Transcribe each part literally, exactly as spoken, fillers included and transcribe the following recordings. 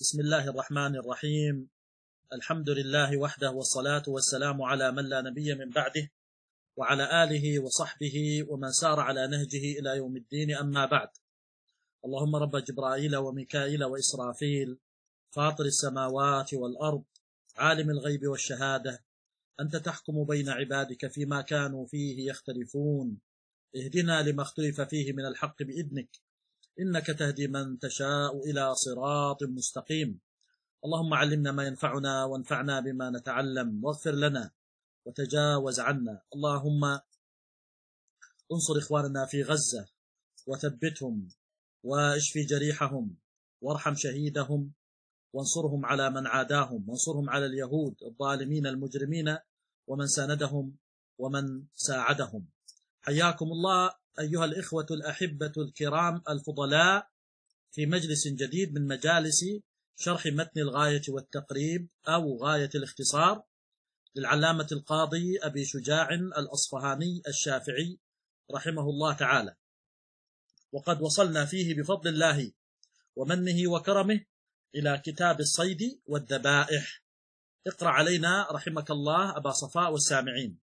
بسم الله الرحمن الرحيم. الحمد لله وحده، والصلاة والسلام على من لا نبي من بعده، وعلى آله وصحبه ومن سار على نهجه إلى يوم الدين، أما بعد. اللهم رب جبرائيل وميكائيل وإسرافيل، فاطر السماوات والأرض، عالم الغيب والشهادة، أنت تحكم بين عبادك فيما كانوا فيه يختلفون، اهدنا لما اختلف فيه من الحق بإذنك، إنك تهدي من تشاء إلى صراط مستقيم. اللهم علمنا ما ينفعنا وانفعنا بما نتعلم، واغفر لنا وتجاوز عنا. اللهم انصر إخواننا في غزة وثبتهم واشفي جريحهم وارحم شهيدهم، وانصرهم على من عاداهم، وانصرهم على اليهود الظالمين المجرمين ومن ساندهم ومن ساعدهم. حياكم الله أيها الإخوة الأحبة الكرام الفضلاء في مجلس جديد من مجالس شرح متن الغاية والتقريب أو غاية الاختصار للعلامة القاضي أبي شجاع الأصفهاني الشافعي رحمه الله تعالى. وقد وصلنا فيه بفضل الله ومنه وكرمه إلى كتاب الصيد والذبائح. اقرأ علينا رحمك الله أبا صفاء والسامعين.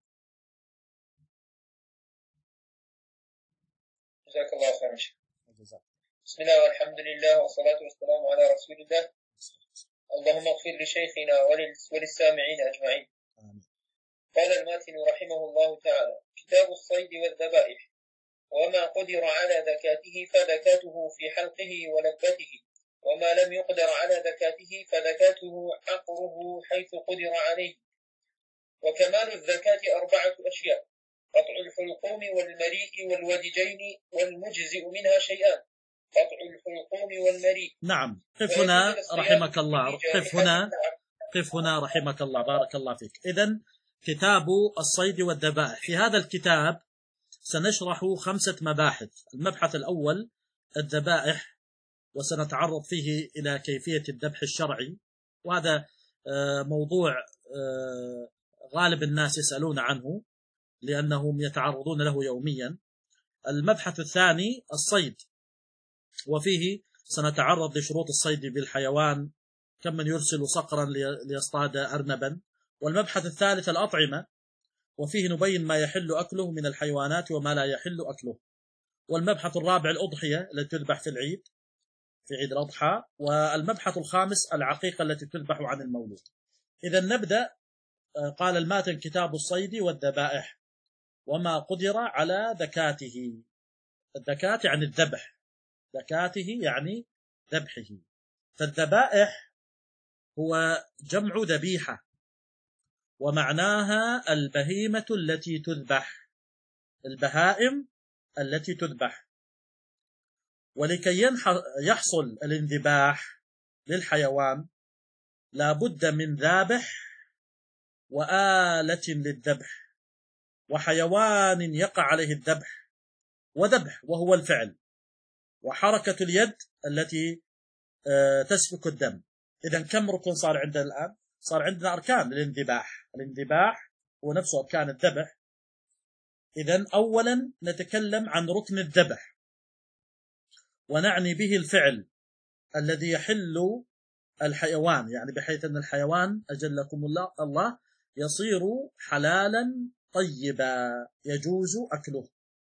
جزاك الله خيرا. بسم الله والحمد لله والصلاة والسلام على رسول الله. اللهم اغفر لشيخنا وللسامعين أجمعين. قال الماتن رحمه الله تعالى: كتاب الصيد والذبائح. وما قدر على ذكاته فذكاته في حلقه ولبته، وما لم يقدر على ذكاته فذكاته عقره حيث قدر عليه. وكمال الذكاة أربعة أشياء: قطع الحلقوم والمريء والودجين، والمجزئ منها شيئان: قطع الحلقوم والمريء. نعم، قف هنا رحمك الله، قف هنا قف هنا رحمك الله، بارك الله فيك. إذن كتاب الصيد والذبائح. في هذا الكتاب سنشرح خمسة مباحث. المبحث الأول الذبائح، وسنتعرض فيه إلى كيفية الذبح الشرعي، وهذا موضوع غالب الناس يسألون عنه لأنهم يتعرضون له يوميا. المبحث الثاني الصيد، وفيه سنتعرض لشروط الصيد بالحيوان، كم من يرسل صقرا ليصطاد أرنبا. والمبحث الثالث الأطعمة، وفيه نبين ما يحل أكله من الحيوانات وما لا يحل أكله. والمبحث الرابع الأضحية التي تذبح في العيد، في عيد الأضحى. والمبحث الخامس العقيقة التي تذبح عن المولود. إذا نبدأ. قال الماتن: كتاب الصيد والذبائح. وما قدر على ذكاته. الذكاة يعني الذبح، ذكاته يعني ذبحه. فالذبائح هو جمع ذبيحة، ومعناها البهيمة التي تذبح، البهائم التي تذبح. ولكي يحصل الانذباح للحيوان لا بد من ذابح وآلة للذبح وحيوان يقع عليه الذبح وذبح وهو الفعل، وحركة اليد التي تسفك الدم. إذن كم ركن صار عندنا الآن؟ صار عندنا أركان للانذباح. الانذباح هو نفسه أركان الذبح. إذن أولا نتكلم عن ركن الذبح، ونعني به الفعل الذي يحل الحيوان، يعني بحيث أن الحيوان أجلكم الله الله يصير حلالا طيبا يجوز أكله.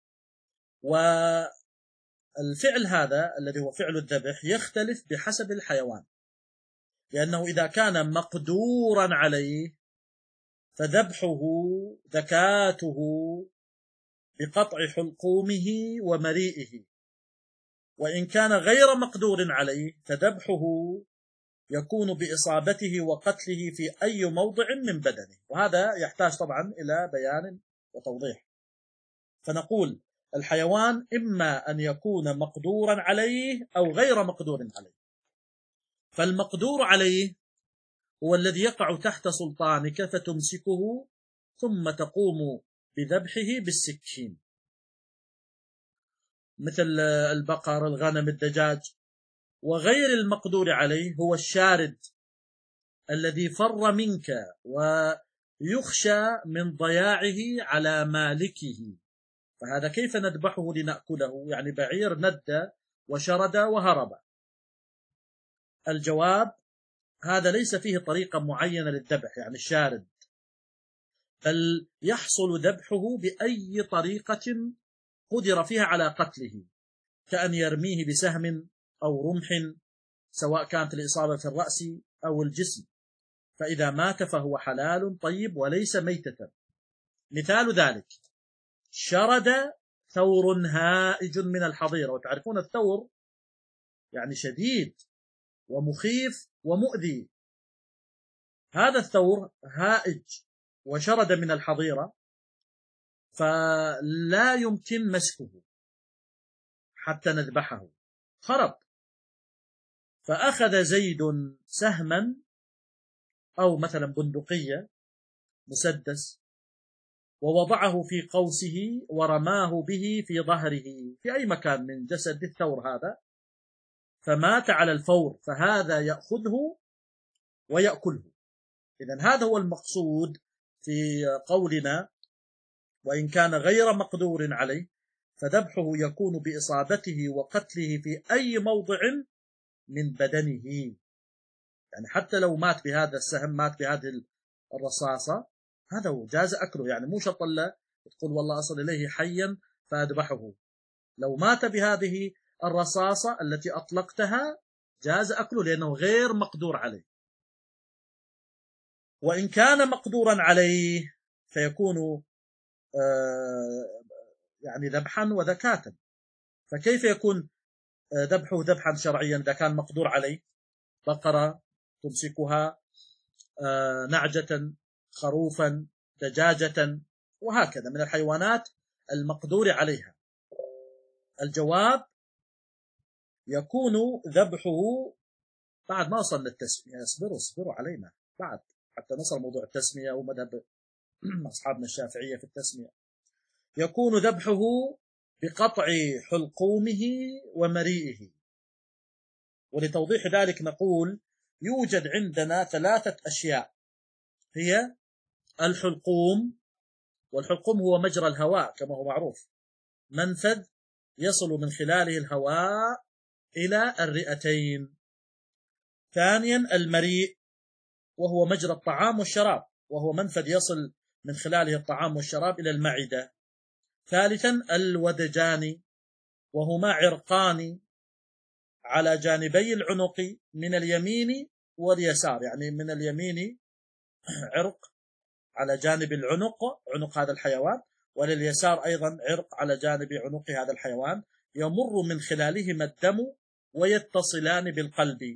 والفعل هذا الذي هو فعل الذبح يختلف بحسب الحيوان، لأنه إذا كان مقدورا عليه فذبحه ذكاته بقطع حلقومه ومريئه، وإن كان غير مقدور عليه فذبحه يكون بإصابته وقتله في أي موضع من بدنه. وهذا يحتاج طبعا إلى بيان وتوضيح. فنقول الحيوان إما أن يكون مقدورا عليه أو غير مقدور عليه. فالمقدور عليه هو الذي يقع تحت سلطانك فتمسكه ثم تقوم بذبحه بالسكين، مثل البقر، الغنم، الدجاج. وغير المقدور عليه هو الشارد الذي فر منك ويخشى من ضياعه على مالكه، فهذا كيف نذبحه لنأكله؟ يعني بعير ند وشرد وهرب. الجواب هذا ليس فيه طريقة معينة للذبح يعني الشارد، بل يحصل ذبحه بأي طريقة قدر فيها على قتله، كأن يرميه بسهم أو رمح، سواء كانت الإصابة في الرأس أو الجسم، فإذا مات فهو حلال طيب وليس ميتة. مثال ذلك: شرد ثور هائج من الحظيرة، وتعرفون الثور يعني شديد ومخيف ومؤذي. هذا الثور هائج وشرد من الحظيرة، فلا يمكن مسكه حتى نذبحه، خرب. فأخذ زيد سهما أو مثلا بندقية مسدس ووضعه في قوسه ورماه به في ظهره في أي مكان من جسد الثور هذا، فمات على الفور، فهذا يأخذه ويأكله. إذن هذا هو المقصود في قولنا: وإن كان غير مقدور عليه فذبحه يكون بإصابته وقتله في أي موضع من بدنه. يعني حتى لو مات بهذا السهم، مات بهذه الرصاصة، هذا هو جاز أكله. يعني مو شرط لا تقول والله أصل إليه حيا فأذبحه، لو مات بهذه الرصاصة التي أطلقتها جاز أكله لأنه غير مقدور عليه. وإن كان مقدورا عليه فيكون يعني ذبحا وذكاة. فكيف يكون ذبحه ذبحا شرعيا إذا كان مقدور عليه؟ بقرة تمسكها، نعجة، خروفا، دجاجة، وهكذا من الحيوانات المقدور عليها. الجواب: يكون ذبحه بعد ما وصل للتسمية. اصبروا اصبروا علينا بعد حتى نصل موضوع التسمية ومذهب أصحابنا الشافعية في التسمية. يكون ذبحه بقطع حلقومه ومريئه. ولتوضيح ذلك نقول: يوجد عندنا ثلاثة أشياء، هي الحلقوم، والحلقوم هو مجرى الهواء كما هو معروف، منفذ يصل من خلاله الهواء إلى الرئتين. ثانيا المريء، وهو مجرى الطعام والشراب، وهو منفذ يصل من خلاله الطعام والشراب إلى المعدة. ثالثا الودجان، وهما عرقان على جانبي العنق من اليمين واليسار، يعني من اليمين عرق على جانب العنق، عنق هذا الحيوان، ولليسار أيضا عرق على جانب عنق هذا الحيوان، يمر من خلالهما الدم ويتصلان بالقلب.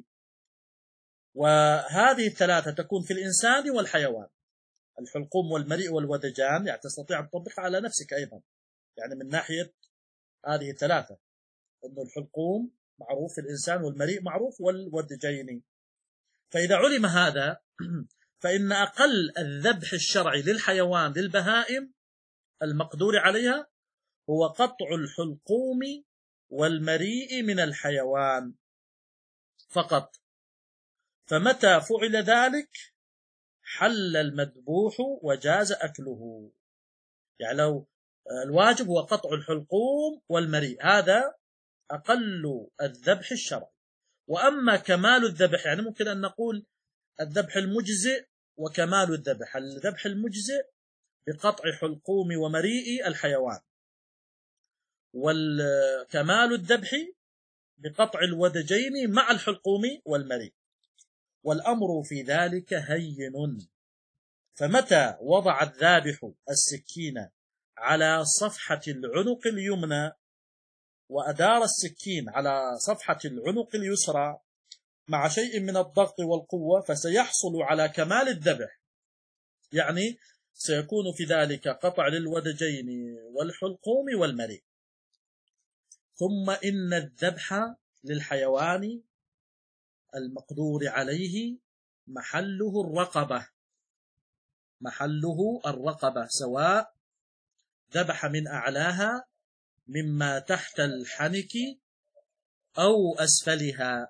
وهذه الثلاثة تكون في الإنسان والحيوان، الحلقوم والمريء والودجان، يعني تستطيع أن تطبقها على نفسك أيضا، يعني من ناحية هذه الثلاثة، أن الحلقوم معروف في الإنسان والمريء معروف والودجين. فإذا علم هذا فإن أقل الذبح الشرعي للحيوان للبهائم المقدور عليها هو قطع الحلقوم والمريء من الحيوان فقط. فمتى فعل ذلك حل المذبوح وجاز أكله. يعني لو الواجب هو قطع الحلقوم والمريء، هذا أقل الذبح الشرعي. وأما كمال الذبح، يعني ممكن أن نقول الذبح المجزئ وكمال الذبح. الذبح المجزئ بقطع حلقوم ومريء الحيوان، والكمال الذبح بقطع الودجين مع الحلقوم والمريء، والأمر في ذلك هين. فمتى وضع الذابح السكين على صفحة العنق اليمنى وأدار السكين على صفحة العنق اليسرى مع شيء من الضغط والقوة فسيحصل على كمال الذبح، يعني سيكون في ذلك قطع للودجين والحلقوم والمريء. ثم إن الذبح للحيوان المقدور عليه محله الرقبة، محله الرقبة، سواء ذبح من أعلاها مما تحت الحنك أو أسفلها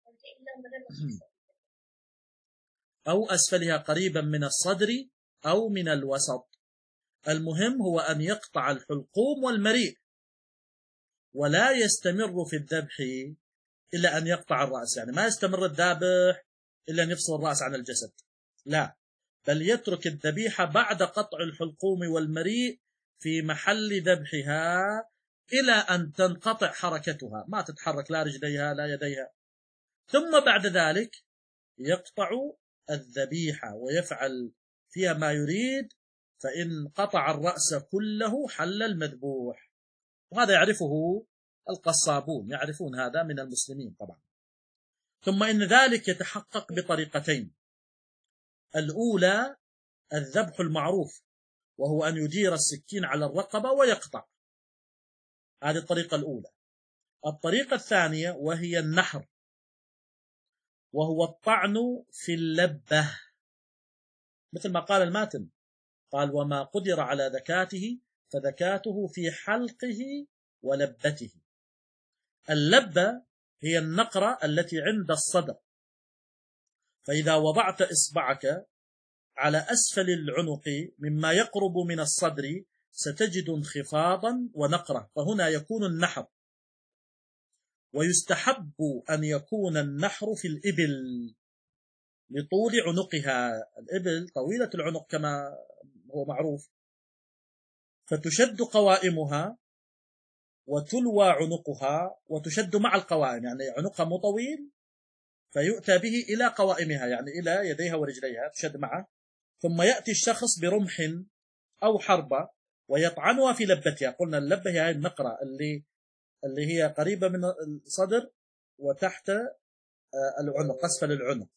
أو أسفلها قريبا من الصدر أو من الوسط. المهم هو أن يقطع الحلقوم والمريء، ولا يستمر في الذبح إلا أن يقطع الرأس. يعني ما يستمر الذابح إلا أن يفصل الرأس عن الجسد، لا، بل يترك الذبيحة بعد قطع الحلقوم والمريء في محل ذبحها إلى أن تنقطع حركتها، ما تتحرك لا رجليها لا يديها، ثم بعد ذلك يقطع الذبيحة ويفعل فيها ما يريد، فإن قطع الرأس كله حل المذبوح. وهذا يعرفه القصابون، يعرفون هذا من المسلمين طبعا. ثم إن ذلك يتحقق بطريقتين: الأولى الذبح المعروف، وهو أن يدير السكين على الرقبة ويقطع، هذه الطريقة الأولى. الطريقة الثانية وهي النحر، وهو الطعن في اللبة، مثل ما قال الماتن، قال: وما قدر على ذكاته فذكاته في حلقه ولبته. اللبة هي النقرة التي عند الصدر، فإذا وضعت إصبعك على أسفل العنق مما يقرب من الصدر ستجد انخفاضا ونقرة، فهنا يكون النحر. ويستحب أن يكون النحر في الإبل لطول عنقها، الإبل طويلة العنق كما هو معروف، فتشد قوائمها وتلوى عنقها وتشد مع القوائم، يعني عنقها مو طويل فيؤتى به إلى قوائمها، يعني إلى يديها ورجليها تشد معه، ثم يأتي الشخص برمح أو حربة ويطعنها في لبتها. قلنا اللبة هي النقرة اللي اللي هي قريبة من الصدر وتحت العنق، أسفل العنق،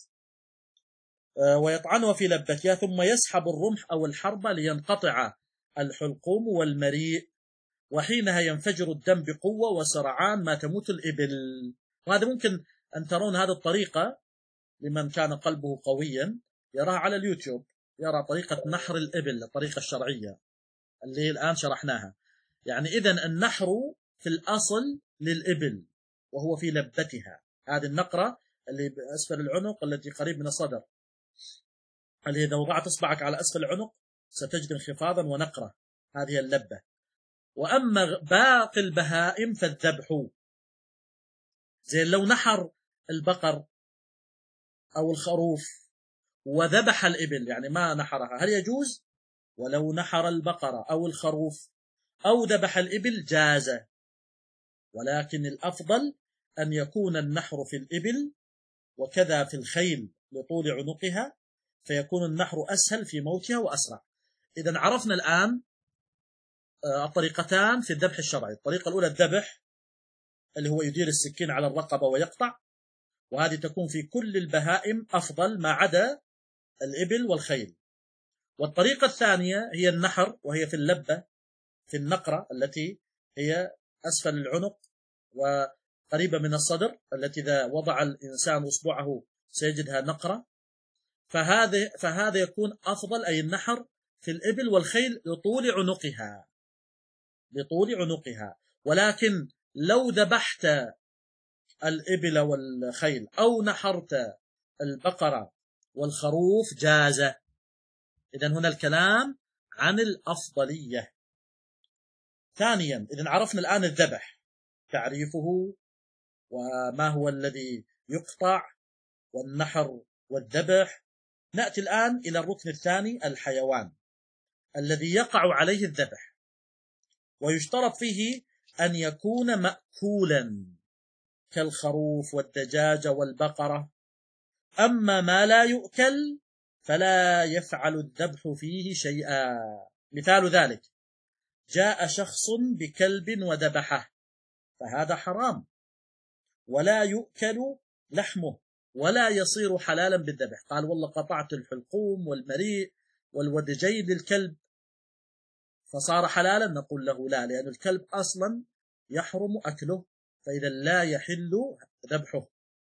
ويطعنها في لبتها، ثم يسحب الرمح أو الحربة لينقطع الحلقوم والمريء، وحينها ينفجر الدم بقوة وسرعان ما تموت الإبل. وهذا ممكن أن ترون هذه الطريقة لمن كان قلبه قويا يراها على اليوتيوب، يرى طريقة نحر الإبل، الطريقة الشرعية اللي الآن شرحناها. يعني إذن النحر في الأصل للإبل وهو في لبتها، هذه النقرة اللي بأسفل العنق التي قريب من الصدر، اللي إذا وضعت إصبعك على أسفل العنق ستجد انخفاضا ونقرة، هذه اللبة. وأما باقي البهائم فالذبح، زي لو نحر البقر أو الخروف وذبح الإبل، يعني ما نحرها، هل يجوز؟ ولو نحر البقرة أو الخروف أو ذبح الإبل جاز، ولكن الأفضل أن يكون النحر في الإبل وكذا في الخيل لطول عنقها، فيكون النحر أسهل في موتها وأسرع. إذن عرفنا الآن الطريقتان في الذبح الشرعي. الطريقة الأولى الذبح اللي هو يدير السكين على الرقبة ويقطع، وهذه تكون في كل البهائم أفضل ما عدا الإبل والخيل. والطريقة الثانية هي النحر، وهي في اللبة، في النقرة التي هي أسفل العنق وقريبة من الصدر، التي إذا وضع الإنسان أصبعه سيجدها نقرة، فهذا فهذا يكون أفضل، أي النحر في الإبل والخيل لطول عنقها، لطول عنقها. ولكن لو ذبحت الإبل والخيل أو نحرت البقرة والخروف جاز. إذن هنا الكلام عن الأفضلية. ثانيا، إذن عرفنا الآن الذبح تعريفه وما هو الذي يقطع والنحر والذبح. نأتي الآن إلى الركن الثاني، الحيوان الذي يقع عليه الذبح، ويشترط فيه أن يكون مأكولا كالخروف والدجاجة والبقرة. أما ما لا يؤكل فلا يفعل الذبح فيه شيئا. مثال ذلك: جاء شخص بكلب وذبحه، فهذا حرام ولا يؤكل لحمه ولا يصير حلالا بالذبح. قال: والله قطعت الحلقوم والمريء والودجين للكلب فصار حلالا، نقول له لا، لأن الكلب أصلا يحرم أكله، فإذا لا يحل ذبحه.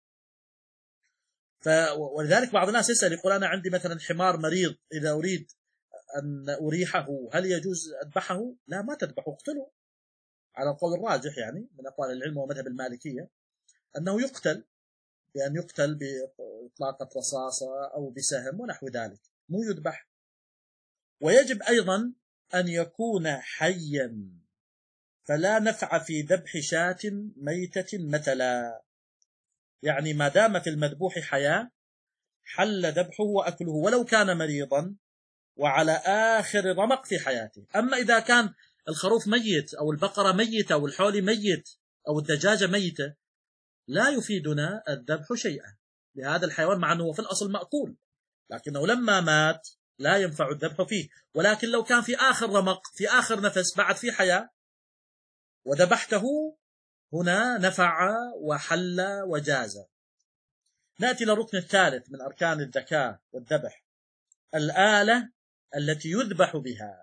ف... ولذلك بعض الناس يسأل، يقول: أنا عندي مثلا حمار مريض، إذا أريد أن أريحه هل يجوز أذبحه؟ لا، ما تذبحه، اقتله، على القول الراجح يعني من أقوال العلم ومذهب المالكية أنه يقتل، بأن يقتل بإطلاقة رصاصة أو بسهم ونحو ذلك، مو يذبح. ويجب أيضا أن يكون حيا، فلا نفع في ذبح شاة ميتة مثلا، يعني ما دام في المذبوح حياة حل ذبحه وأكله ولو كان مريضا وعلى آخر رمق في حياته. أما إذا كان الخروف ميت أو البقرة ميتة أو الحول ميت أو الدجاجة ميتة لا يفيدنا الذبح شيئا لهذا الحيوان، مع أنه في الأصل مأكول، لكنه لما مات لا ينفع الذبح فيه. ولكن لو كان في آخر رمق في آخر نفس بعد في حياة وذبحته هنا نفع وحل وجاز. نأتي للركن الثالث من أركان الزكاة والذبح، الآلة التي يذبح بها،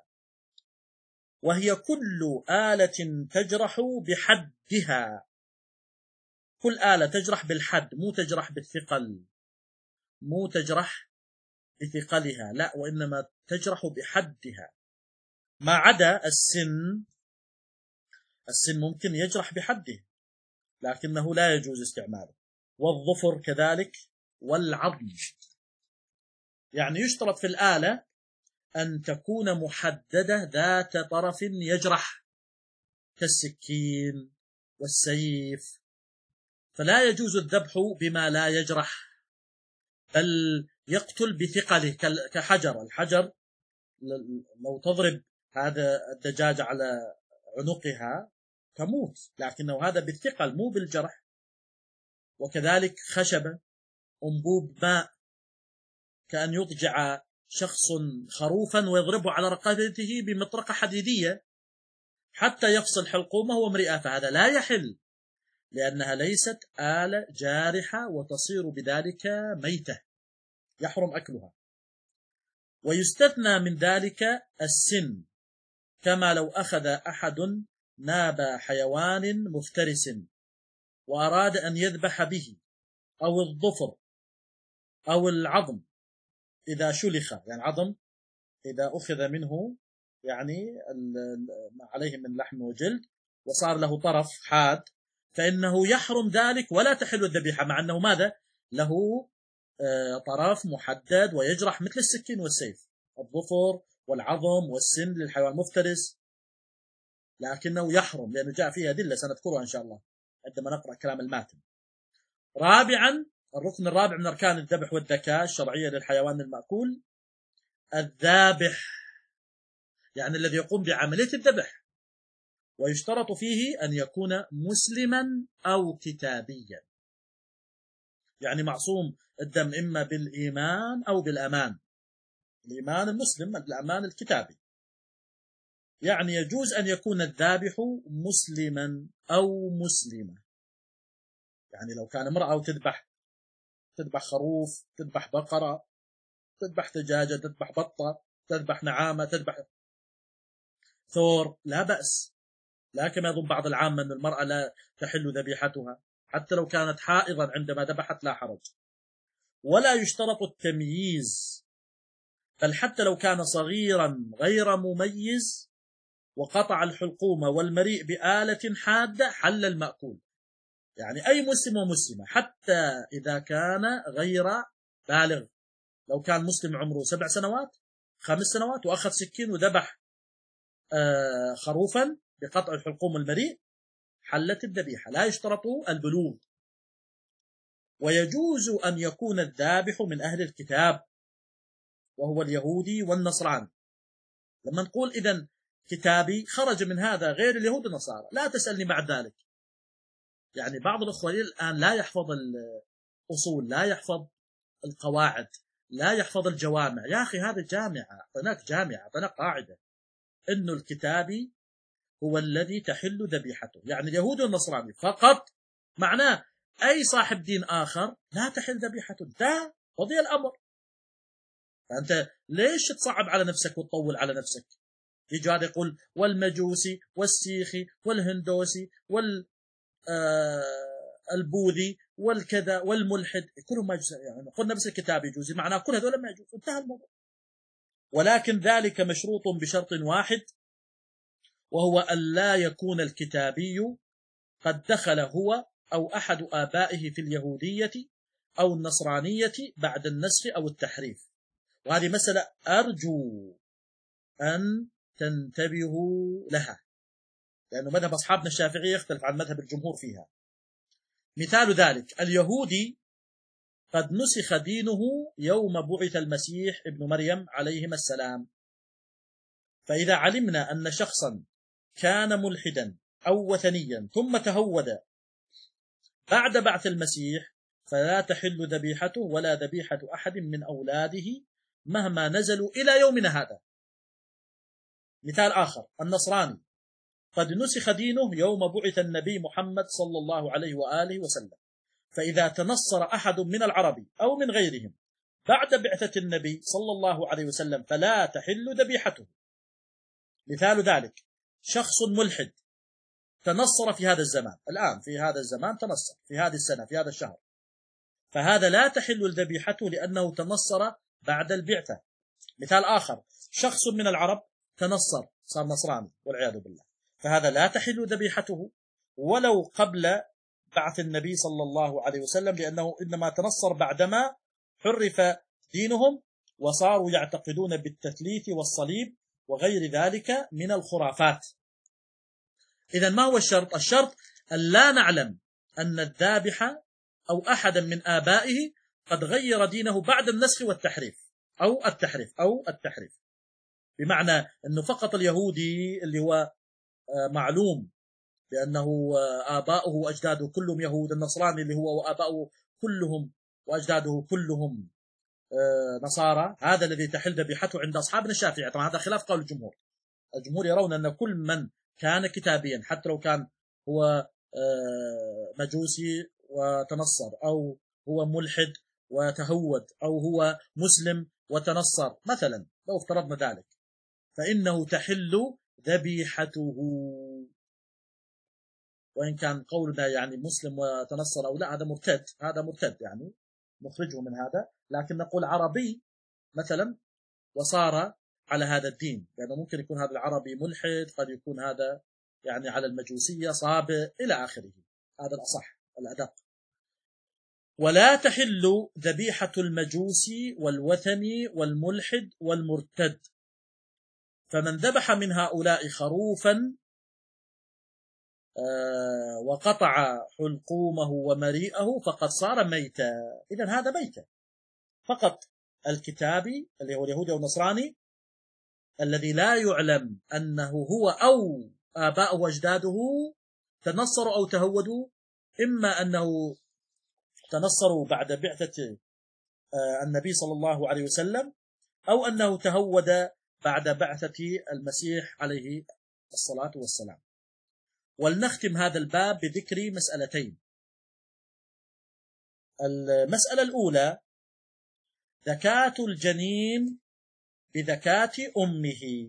وهي كل آلة تجرح بحدها. كل آلة تجرح بالحد، مو تجرح بالثقل، مو تجرح بثقلها، لا، وإنما تجرح بحدها، ما عدا السن. السن ممكن يجرح بحده لكنه لا يجوز استعماله، والظفر كذلك، والعظم. يعني يشترط في الآلة أن تكون محددة ذات طرف يجرح كالسكين والسيف، فلا يجوز الذبح بما لا يجرح بل يقتل بثقله كحجر. الحجر لو تضرب هذا الدجاجة على عنقها تموت، لكنه هذا بالثقل مو بالجرح. وكذلك خشبة، أنبوب ماء، كأن يضجع شخص خروفا ويضربه على رقبته بمطرقة حديدية حتى يفصل حلقومه ومرئه، فهذا لا يحل لأنها ليست آلة جارحة وتصير بذلك ميتة يحرم أكلها. ويستثنى من ذلك السن، كما لو أخذ أحد ناب حيوان مفترس وأراد أن يذبح به، أو الظفر أو العظم إذا شلخ، يعني عظم إذا أخذ منه يعني ما عليه من لحم وجلد وصار له طرف حاد، فإنه يحرم ذلك ولا تحل الذبيحة، مع أنه ماذا له طرف محدد ويجرح مثل السكين والسيف، الظفر والعظم والسن للحيوان المفترس، لكنه يحرم لأنه جاء فيها أدلة سنذكرها إن شاء الله عندما نقرأ كلام الماتن. رابعا، الركن الرابع من أركان الذبح والذكاة الشرعية للحيوان المأكول، الذابح، يعني الذي يقوم بعملية الذبح، ويشترط فيه أن يكون مسلما أو كتابيا، يعني معصوم الدم إما بالإيمان أو بالأمان. الإيمان المسلم، الأمان الكتابي. يعني يجوز أن يكون الذابح مسلما أو مسلمة، يعني لو كان امرأة وتذبح تذبح خروف، تذبح بقرة، تذبح دجاجة، تذبح بطة، تذبح نعامة، تذبح ثور، لا بأس. لا كما يظن بعض العامة أن المرأة لا تحل ذبيحتها حتى لو كانت حائضا عندما ذبحت لا حرج. ولا يشترط التمييز، بل حتى لو كان صغيرا غير مميز وقطع الحلقوم والمريء بآلة حادة حل المأكول، يعني أي مسلم ومسلمة حتى إذا كان غير بالغ. لو كان مسلم عمره سبع سنوات خمس سنوات وأخذ سكين وذبح خروفا بقطع الحلقوم المريء حلت الذبيحة، لا يشترط البلوغ. ويجوز أن يكون الذابح من أهل الكتاب وهو اليهودي والنصراني. لما نقول إذن كتابي خرج من هذا غير اليهود والنصارى، لا تسألني بعد ذلك. يعني بعض الأخوة الآن لا يحفظ الأصول، لا يحفظ القواعد، لا يحفظ الجوامع. يا أخي هذا جامعة، هناك جامعة، هناك قاعدة إنه الكتابي هو الذي تحل ذبيحته، يعني اليهود والنصراني فقط، معناه أي صاحب دين آخر لا تحل ذبيحته. ده قضي الأمر. فأنت ليش تصعب على نفسك وتطول على نفسك؟ يجي هذا يقول والمجوسي والسيخي والهندوسي وال البوذي والكذا والملحد كلهم ما يجوز، يعني قلنا بس الكتاب يجوز، معناه كل هذول ما يجوز، انتهى الموضوع. ولكن ذلك مشروط بشرط واحد، وهو أن لا يكون الكتابي قد دخل هو أو أحد آبائه في اليهودية أو النصرانية بعد النسخ أو التحريف. وهذه مسألة أرجو أن تنتبهوا لها، لأنه مذهب أصحابنا الشافعية يختلف عن مذهب الجمهور فيها. مثال ذلك اليهودي قد نسخ دينه يوم بعث المسيح ابن مريم عليهما السلام. فإذا علمنا أن شخصا كان ملحدا أو وثنيا ثم تهود بعد بعث المسيح فلا تحل ذبيحته ولا ذبيحة أحد من أولاده مهما نزلوا إلى يومنا هذا. مثال آخر، النصراني قد نسخ دينه يوم بعث النبي محمد صلى الله عليه وآله وسلم، فإذا تنصر أحد من العرب أو من غيرهم بعد بعثة النبي صلى الله عليه وسلم فلا تحل ذبيحته. مثال ذلك شخص ملحد تنصر في هذا الزمان، الآن في هذا الزمان تنصر في هذه السنة في هذا الشهر، فهذا لا تحل ذبيحته لأنه تنصر بعد البعثة. مثال آخر، شخص من العرب تنصر صار نصراني والعياذ بالله، فهذا لا تحل ذبيحته ولو قبل بعث النبي صلى الله عليه وسلم، لأنه إنما تنصر بعدما حرف دينهم وصاروا يعتقدون بالتثليث والصليب وغير ذلك من الخرافات. إذن ما هو الشرط؟ الشرط أن لا نعلم أن الذابح أو أحدا من آبائه قد غير دينه بعد النسخ والتحريف أو التحريف أو التحريف بمعنى أنه فقط اليهودي اللي هو معلوم بأنه آباؤه وأجداده كلهم يهود، النصراني اللي هو وآباؤه كلهم وأجداده كلهم نصارى، هذا الذي تحل ذبيحته عند أصحابنا الشافعية. طبعا هذا خلاف قول الجمهور. الجمهور يرون أن كل من كان كتابيا حتى لو كان هو مجوسي وتنصر أو هو ملحد وتهود أو هو مسلم وتنصر مثلا، لو افترضنا ذلك، فإنه تحل ذبيحته، وإن كان قولنا يعني مسلم وتنصر أو لا هذا مرتد، هذا مرتد يعني نخرجه من هذا، لكن نقول عربي مثلا وصار على هذا الدين، لأنه يعني ممكن يكون هذا العربي ملحد، قد يكون هذا يعني على المجوسية صابئ إلى آخره، هذا الأصح الأدق. ولا تحل ذبيحة المجوسي والوثني والملحد والمرتد، فمن ذبح من هؤلاء خروفا وقطع حلقومه ومريئه فقد صار ميتا. إذن هذا ميتا. فقط الكتابي اللي هو اليهودي أو النصراني الذي لا يعلم أنه هو أو آباؤه وأجداده تنصروا أو تهودوا، إما أنه تنصروا بعد بعثة النبي صلى الله عليه وسلم أو أنه تهود بعد بعثة المسيح عليه الصلاة والسلام. ولنختم هذا الباب بذكر مسألتين. المسألة الأولى زكاة الجنين بزكاة أمه،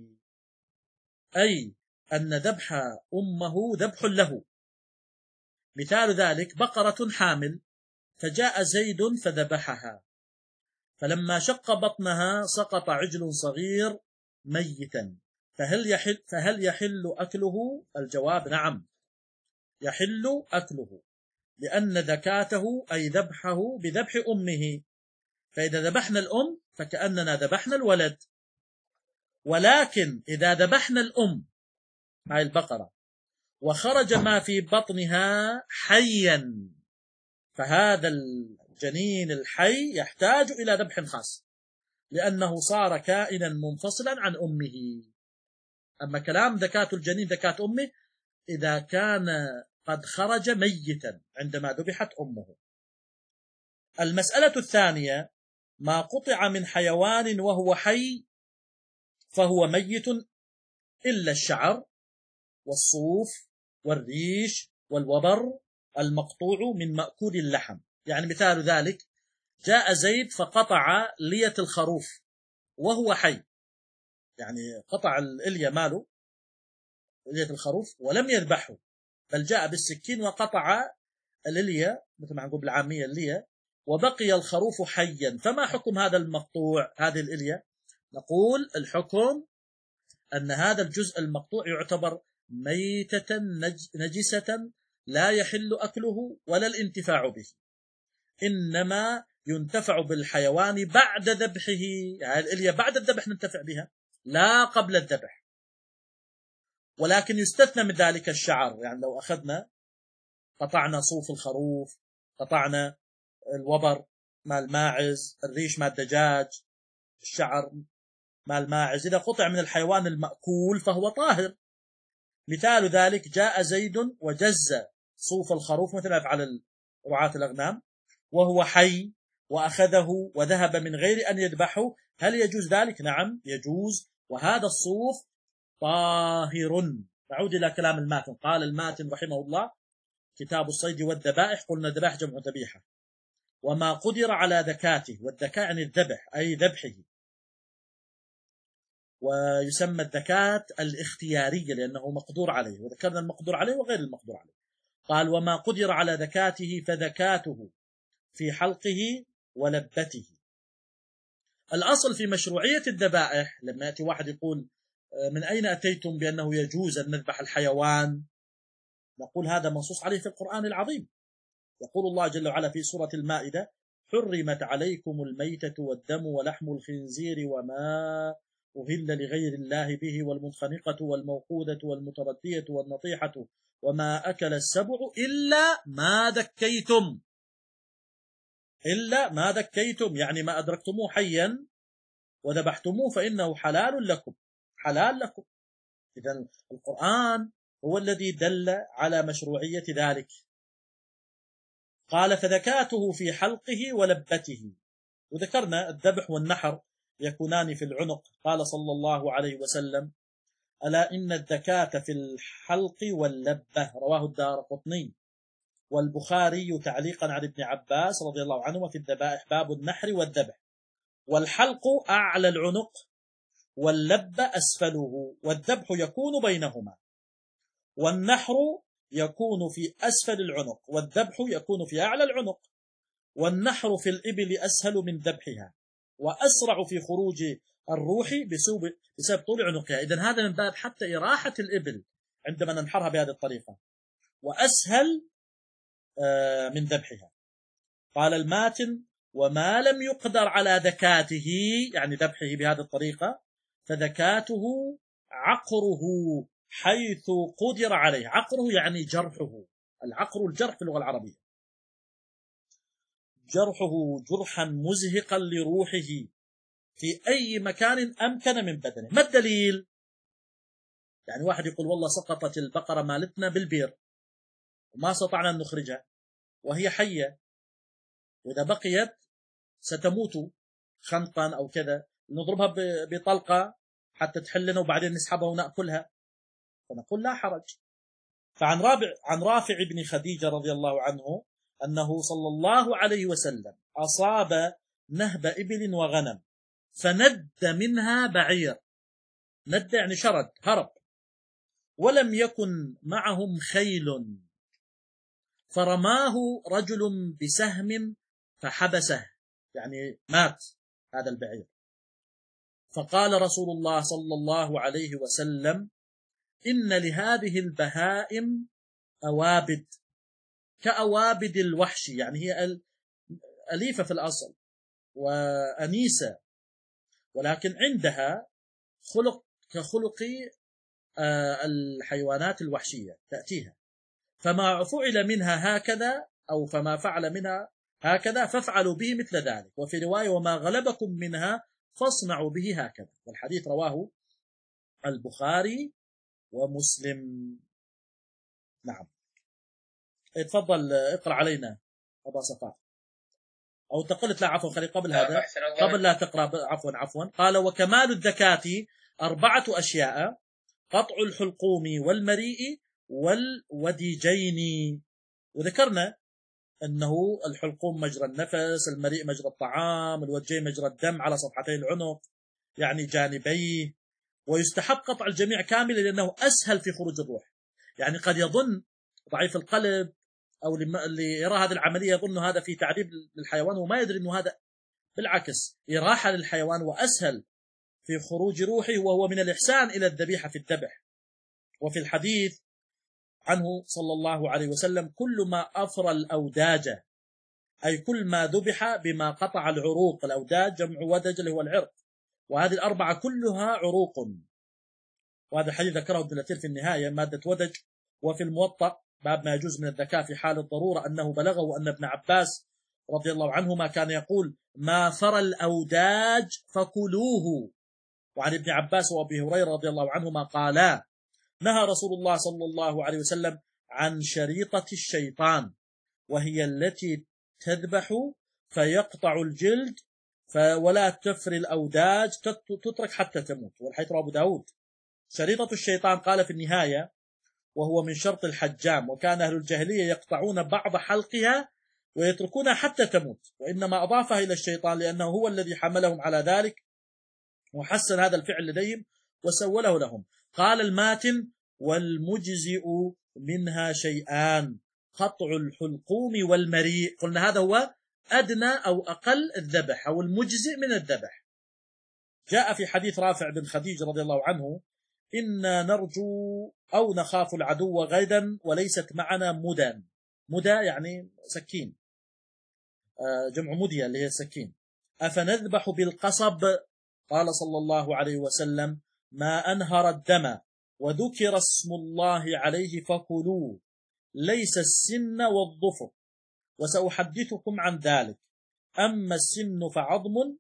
أي أن ذبح أمه ذبح له. مثال ذلك بقرة حامل فجاء زيد فذبحها، فلما شق بطنها سقط عجل صغير ميتا، فهل يحل, فهل يحل أكله؟ الجواب نعم يحل أكله، لأن ذكاته أي ذبحه بذبح أمه، فإذا ذبحنا الأم فكأننا ذبحنا الولد. ولكن إذا ذبحنا الأم هاي البقرة وخرج ما في بطنها حيا، فهذا الجنين الحي يحتاج إلى ذبح خاص، لأنه صار كائنا منفصلا عن أمه. أما كلام زكاة الجنين زكاة أمه إذا كان قد خرج ميتا عندما ذبحت أمه. المسألة الثانية ما قطع من حيوان وهو حي فهو ميت إلا الشعر والصوف والريش والوبر المقطوع من مأكول اللحم. يعني مثال ذلك جاء زيد فقطع لية الخروف وهو حي، يعني قطع الإلية ماله لية الخروف ولم يذبحه، بل جاء بالسكين وقطع الإلية مثل ما نقول بالعامية اللية، وبقي الخروف حيا، فما حكم هذا المقطوع هذه الإلية؟ نقول الحكم أن هذا الجزء المقطوع يعتبر ميتة نجسة لا يحل أكله ولا الانتفاع به، إنما ينتفع بالحيوان بعد ذبحه، يعني الإلية بعد الذبح ننتفع بها لا قبل الذبح. ولكن يستثنى من ذلك الشعر، يعني لو أخذنا قطعنا صوف الخروف قطعنا الوبر مال ماعز، الريش مال دجاج، الشعر مال ماعز، إذا قطع من الحيوان المأكول فهو طاهر. مثال ذلك جاء زيد وجز صوف الخروف مثل ما يفعل رعاة الأغنام وهو حي وأخذه وذهب من غير أن يذبحه، هل يجوز ذلك؟ نعم يجوز، وهذا الصوف طاهر. نعود إلى كلام الماتن. قال الماتن رحمه الله: كتاب الصيد والذبائح، قلنا ذبائح جمع ذبيحة، وما قدر على ذكاته، والذكاء يعني الذبح أي ذبحه، ويسمى الذكاة الاختيارية لأنه مقدور عليه، وذكرنا المقدور عليه وغير المقدور عليه. قال: وما قدر على ذكاته فذكاته في حلقه ولبته. الأصل في مشروعية الذبائح، لما يأتي واحد يقول: من أين أتيتم بأنه يجوز أن نذبح الحيوان؟ نقول: هذا منصوص عليه في القرآن العظيم. يقول الله جل وعلا في سورة المائدة: حرمت عليكم الميتة والدم ولحم الخنزير وما أهل لغير الله به والمنخنقة والموقوذة والمتردية والنطيحة وما أكل السبع إلا ما ذكيتم. إلا ما ذكيتم يعني ما أدركتموه حيا وذبحتموه فإنه حلال لكم، حلال لكم. إذن القرآن هو الذي دل على مشروعية ذلك. قال: فذكاته في حلقه ولبته. وذكرنا الذبح والنحر يكونان في العنق. قال صلى الله عليه وسلم: ألا إن الذكاة في الحلق واللبة، رواه الدارقطني والبخاري تعليقا عن ابن عباس رضي الله عنه وفي الذبائح باب النحر والذبح. والحلق أعلى العنق واللب أسفله، والذبح يكون بينهما، والنحر يكون في أسفل العنق والذبح يكون في أعلى العنق. والنحر في الإبل أسهل من ذبحها وأسرع في خروج الروح بسبب طول عنقها. إذن هذا من باب حتى إراحة الإبل عندما ننحرها بهذه الطريقة، وأسهل من ذبحها. قال الماتن: وما لم يقدر على ذكاته يعني ذبحه بهذه الطريقة فذكاته عقره حيث قدر عليه. عقره يعني جرحه، العقر الجرح في اللغة العربية، جرحه جرحا مزهقا لروحه في أي مكان أمكن من بدنه. ما الدليل؟ يعني واحد يقول: والله سقطت البقرة مالتنا بالبير وما استطعنا أن نخرجها وهي حية، وإذا بقيت ستموت خنقا أو كذا، نضربها بطلقة حتى تحلنا وبعدين نسحبها ونأكلها. فنقول: لا حرج. فعن رابع عن رافع بن خديجة رضي الله عنه أنه صلى الله عليه وسلم أصاب نهب إبل وغنم فند منها بعير، ند يعني شرد هرب، ولم يكن معهم خيل، فرماه رجل بسهم فحبسه، يعني مات هذا البعير. فقال رسول الله صلى الله عليه وسلم: إن لهذه البهائم أوابد كأوابد الوحش، يعني هي أليفة في الأصل وأنيسة، ولكن عندها خلق كخلق الحيوانات الوحشية تأتيها، فما فعل منها هكذا أو فما فعل منها هكذا فافعلوا به مثل ذلك. وفي رواية: وما غلبكم منها فاصنعوا به هكذا. والحديث رواه البخاري ومسلم. نعم. تفضل اقرأ علينا أبا صفاء، أو تقلت لا عفوا خلي قبل هذا قبل لا تقرأ عفوا عفوا قال: وكمال الذكاة أربعة أشياء: قطع الحلقوم والمريء والوديجين. وذكرنا أنه الحلقوم مجرى النفس، المريء مجرى الطعام، الوديجين مجرى الدم على صفحتي العنق يعني جانبيه. ويستحب قطع الجميع كاملا لأنه أسهل في خروج الروح. يعني قد يظن ضعيف القلب أو اللي يرى هذه العملية يظن هذا في تعذيب للحيوان، وما يدري أنه هذا بالعكس إراحة للحيوان وأسهل في خروج روحه، وهو من الإحسان إلى الذبيحة في الذبح. وفي الحديث عنه صلى الله عليه وسلم: كل ما أفرى الأوداج، أي كل ما ذبح بما قطع العروق. الأوداج جمع ودج اللي هو العرق، وهذه الأربعة كلها عروق. وهذا الحديث ذكره ابن الأثير في النهاية مادة ودج. وفي الموطأ باب ما يجوز من الذكاء في حال الضرورة أنه بلغه أن ابن عباس رضي الله عنهما كان يقول: ما ثرى الأوداج فكلوه. وعن ابن عباس وأبي هريرة رضي الله عنهما قالا: نهى رسول الله صلى الله عليه وسلم عن شريطة الشيطان، وهي التي تذبح فيقطع الجلد ولا تفري الأوداج، تترك حتى تموت. والحديث رواه أبو داود. شريطة الشيطان قال في النهاية: وهو من شرط الحجام، وكان أهل الجاهلية يقطعون بعض حلقها ويتركونها حتى تموت، وإنما أضافها إلى الشيطان لأنه هو الذي حملهم على ذلك وحسن هذا الفعل لديهم وسوله لهم. قال الماتن: والمجزئ منها شيئان: قطع الحلقوم والمريء. قلنا هذا هو أدنى أو أقل الذبح أو المجزئ من الذبح. جاء في حديث رافع بن خديج رضي الله عنه: إنا نرجو أو نخاف العدو غدا وليست معنا مدى. مدى يعني سكين، جمع مدية اللي هي سكين. أفنذبح بالقصب؟ قال صلى الله عليه وسلم: ما أنهر الدم وذكر اسم الله عليه فكلوه، ليس السن والظفر، وسأحدثكم عن ذلك. أما السن فعظم،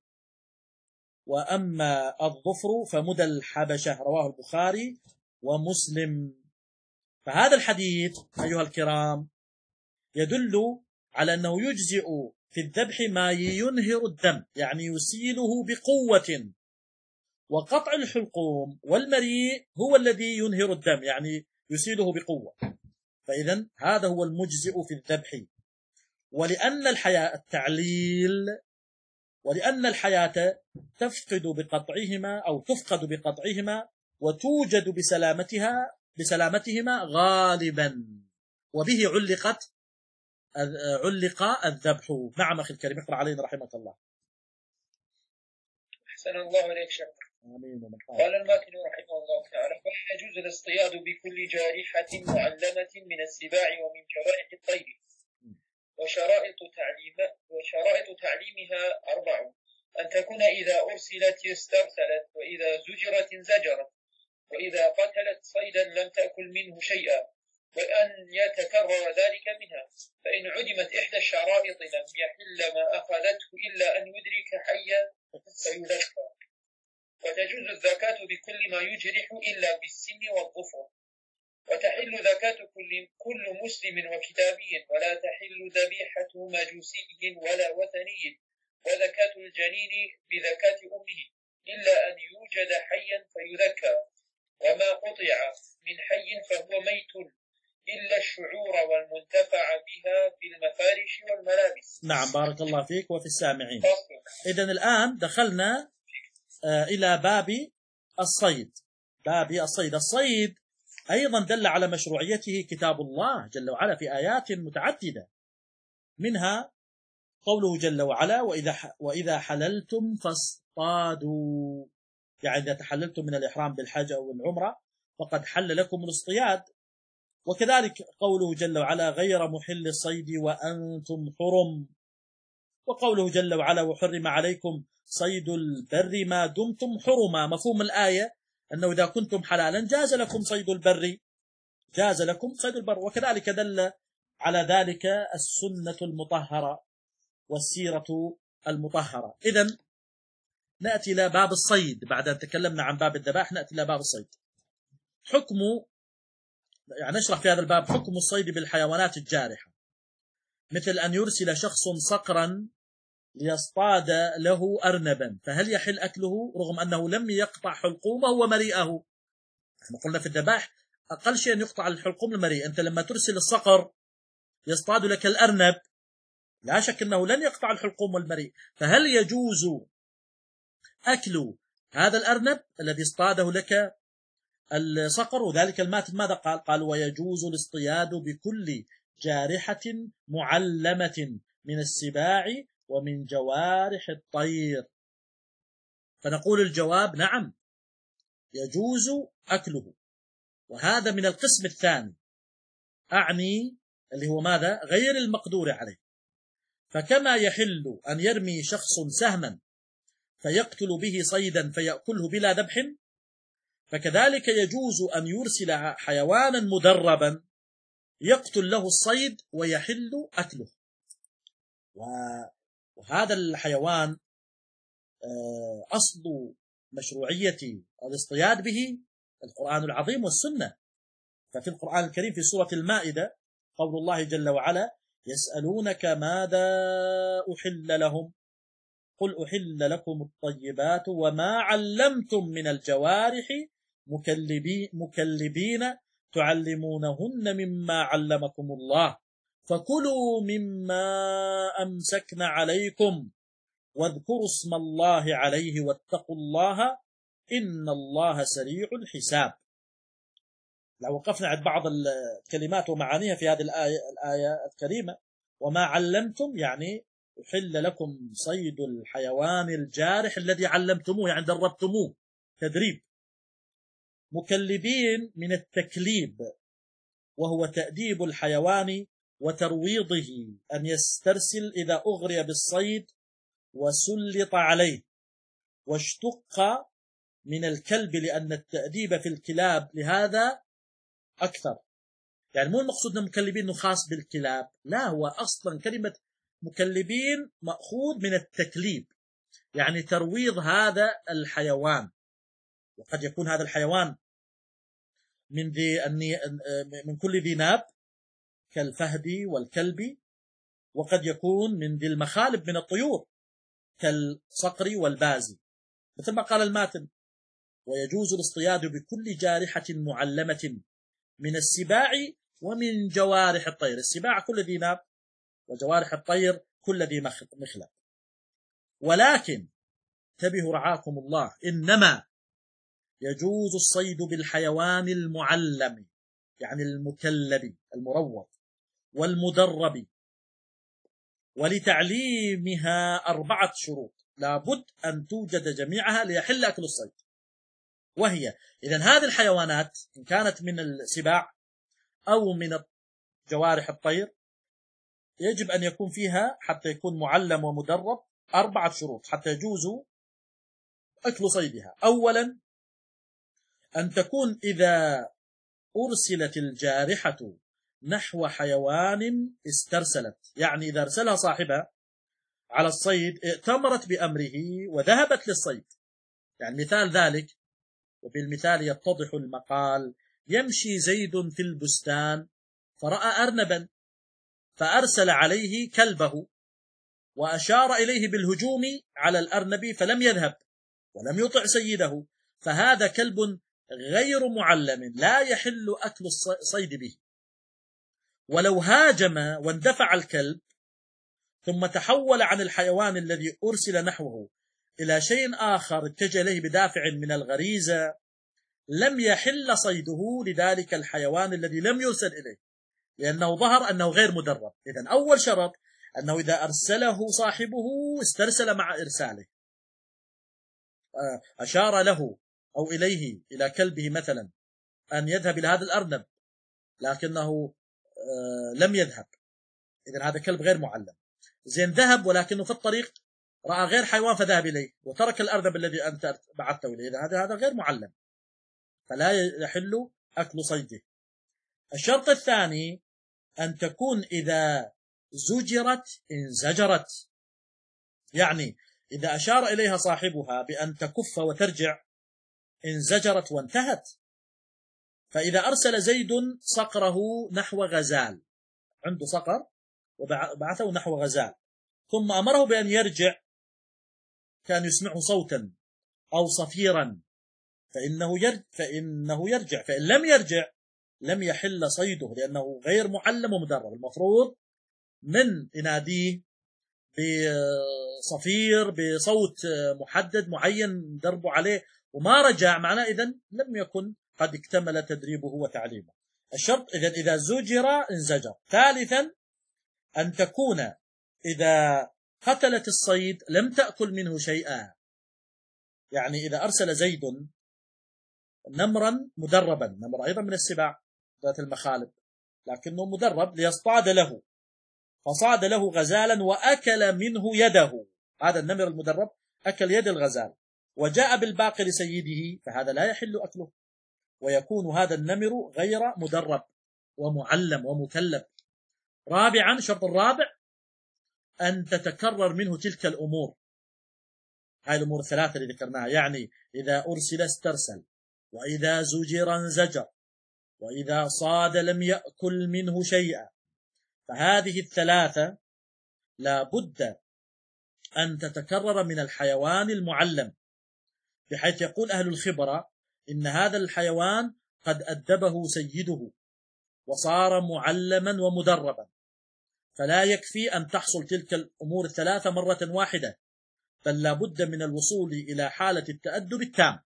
وأما الظفر فمدى الحبشة. رواه البخاري ومسلم. فهذا الحديث أيها الكرام يدل على أنه يجزئ في الذبح ما ينهر الدم، يعني يسيله بقوة، وقطع الحلقوم والمريء هو الذي ينهر الدم، يعني يسيله بقوة. فإذا هذا هو المجزئ في الذبح. ولأن الحياة التعليل ولأن الحياة تفقد بقطعهما أو تفقد بقطعهما وتوجد بسلامتها بسلامتهما غالبا، وبه علقت علق الذبح. نعم أخي الكريم، اقرأ علينا رحمك الله. أحسن الله عليك شيخ. آمين. قال الماكن رحمه الله تعالى: ويجوز الاصطياد بكل جارحة معلمة من السباع ومن جوارح الطير. وشرائط تعليمها وشرائط تعليمها أربع: أن تكون إذا أرسلت استرسلت، وإذا زجرت انزجرت، وإذا قتلت صيدا لم تأكل منه شيئا، وأن يتكرر ذلك منها. فإن عدمت إحدى الشرائط لم يحل ما أخذته إلا أن يدرك حيا فيذكر. وتجوز الزكاة بكل ما يجرح إلا بالسن والظفر. وتحل زكاة كل كل مسلم وكتابي، ولا تحل ذبيحة مجوسي ولا وثني. وزكاة الجنين بزكاة أمه إلا أن يوجد حيا فيذكى. وما قطع من حي فهو ميت إلا الشعور والمنتفع بها في المفارش والملابس. نعم، بارك الله فيك وفي السامعين. إذن الآن دخلنا إلى باب الصيد. باب الصيد الصيد أيضا دل على مشروعيته كتاب الله جل وعلا في آيات متعددة، منها قوله جل وعلا: وإذا وإذا حللتم فاصطادوا، يعني إذا تحللتم من الإحرام بالحج أو العمرة فقد حل لكم الاصطياد. وكذلك قوله جل وعلا: غير محل الصيد وأنتم حرم. وقوله جل وعلا: وحرم عليكم صيد البر ما دمتم حرما. مفهوم الآية أنه إذا كنتم حلالا جاز لكم صيد البر جاز لكم صيد البر. وكذلك دل على ذلك السنة المطهرة والسيرة المطهرة. إذن نأتي إلى باب الصيد. بعد أن تكلمنا عن باب الذبائح نأتي إلى باب الصيد. حكم يعني نشرح في هذا الباب حكم الصيد بالحيوانات الجارحة، مثل أن يرسل شخص صقرا ليصطاد له أرنبا، فهل يحل أكله رغم أنه لم يقطع حلقومه ومريئه؟ احنا قلنا في الذبائح أقل شيء أن يقطع الحلقوم المريء. أنت لما ترسل الصقر يصطاد لك الأرنب لا شك أنه لن يقطع الحلقوم والمريء، فهل يجوز أكل هذا الأرنب الذي اصطاده لك الصقر؟ وذلك الماتن ماذا قال؟ قال: ويجوز الاصطياد بكل جارحة معلمة من السباع ومن جوارح الطير. فنقول الجواب نعم، يجوز أكله. وهذا من القسم الثاني، أعني اللي هو ماذا؟ غير المقدور عليه. فكما يحل أن يرمي شخص سهما فيقتل به صيدا فيأكله بلا ذبح، فكذلك يجوز أن يرسل حيوانا مدربا يقتل له الصيد ويحل أكله. وهذا الحيوان أصل مشروعية الاصطياد به القرآن العظيم والسنة. ففي القرآن الكريم في سورة المائدة قول الله جل وعلا: يسألونك ماذا أحل لهم قل أحل لكم الطيبات وما علمتم من الجوارح مكلبين تعلمونهن مما علمكم الله فكلوا مما أمسكن عليكم واذكروا اسم الله عليه واتقوا الله إن الله سريع الحساب. لو وقفنا عند بعض الكلمات ومعانيها في هذه الآية, الآية الكريمة: وما علمتم يعني أحل لكم صيد الحيوان الجارح الذي علمتموه، يعني دربتموه تدريب. مكلبين من التكليب، وهو تأديب الحيوان وترويضه أن يسترسل إذا أغري بالصيد وسلط عليه، واشتق من الكلب لأن التأديب في الكلاب لهذا أكثر. يعني مو المقصود أن مكلبين خاص بالكلاب، لا، هو أصلا كلمة مكلبين مأخوذ من التكليب، يعني ترويض هذا الحيوان. وقد يكون هذا الحيوان من ذي من كل ذي ناب كالفهد والكلب، وقد يكون من ذي المخالب من الطيور كالصقر والبازي، مثل ما قال الماتن: ويجوز الاصطياد بكل جارحة معلمة من السباع ومن جوارح الطير. السباع كل ذي ناب، وجوارح الطير كل ذي مخلب. ولكن انتبهوا رعاكم الله، إنما يجوز الصيد بالحيوان المعلم، يعني المكلب المروض والمدرب، ولتعليمها أربعة شروط لابد أن توجد جميعها ليحل أكل الصيد. وهي: إذن هذه الحيوانات إن كانت من السباع أو من جوارح الطير يجب أن يكون فيها، حتى يكون معلم ومدرب، أربعة شروط حتى يجوز أكل صيدها. أولا، أن تكون إذا أرسلت الجارحة نحو حيوان استرسلت، يعني إذا أرسلها صاحبها على الصيد ائتمرت بأمره وذهبت للصيد. يعني مثال ذلك، وبالمثال يتضح المقال: يمشي زيد في البستان فرأى أرنبا فأرسل عليه كلبه وأشار إليه بالهجوم على الأرنب فلم يذهب ولم يطع سيده، فهذا كلب غير معلم لا يحل أكل الصيد به. ولو هاجم واندفع الكلب ثم تحول عن الحيوان الذي أرسل نحوه إلى شيء آخر اتجه إليه بدافع من الغريزة، لم يحل صيده لذلك الحيوان الذي لم يرسل إليه، لأنه ظهر أنه غير مدرب. إذن أول شرط أنه إذا أرسله صاحبه استرسل مع إرساله، أشار له أو إليه إلى كلبه مثلا أن يذهب إلى هذا الأرنب لكنه لم يذهب، إذن هذا كلب غير معلم. زين ذهب ولكنه في الطريق رأى غير حيوان فذهب إليه وترك الأرنب الذي أنت بعثته إليه، إذن هذا هذا غير معلم فلا يحل أكل صيده. الشرط الثاني أن تكون إذا زجرت انزجرت، يعني إذا أشار إليها صاحبها بأن تكف وترجع انزجرت وانتهت. فإذا أرسل زيد صقره نحو غزال، عنده صقر وبعثه نحو غزال، ثم أمره بأن يرجع، كان يسمعه صوتا أو صفيرا، فإنه يرجع, فإنه يرجع فإن لم يرجع لم يحل صيده لأنه غير معلم ومدرب. المفروض من يناديه بصفير بصوت محدد معين دربه عليه وما رجع، معناه إذن لم يكن قد اكتمل تدريبه وتعليمه. الشرط إذن إذا زجر انزجر. ثالثا، أن تكون إذا قتلت الصيد لم تأكل منه شيئا، يعني إذا أرسل زيد نمرا مدربا، نمر أيضا من السباع ذات المخالب لكنه مدرب ليصطاد له، فصاد له غزالا وأكل منه يده، هذا النمر المدرب أكل يد الغزال وجاء بالباقي لسيده، فهذا لا يحل أكله، ويكون هذا النمر غير مدرب ومعلم ومكلب. رابعا، شرط الرابع أن تتكرر منه تلك الأمور، هاي الأمور الثلاثة اللي ذكرناها، يعني إذا أرسل استرسل، وإذا زجر انزجر، وإذا صاد لم يأكل منه شيئا. فهذه الثلاثة لا بد أن تتكرر من الحيوان المعلم، بحيث يقول أهل الخبرة إن هذا الحيوان قد أدبه سيده وصار معلما ومدربا، فلا يكفي أن تحصل تلك الأمور الثلاثة مرة واحدة، بل لا بد من الوصول إلى حالة التأدب التام.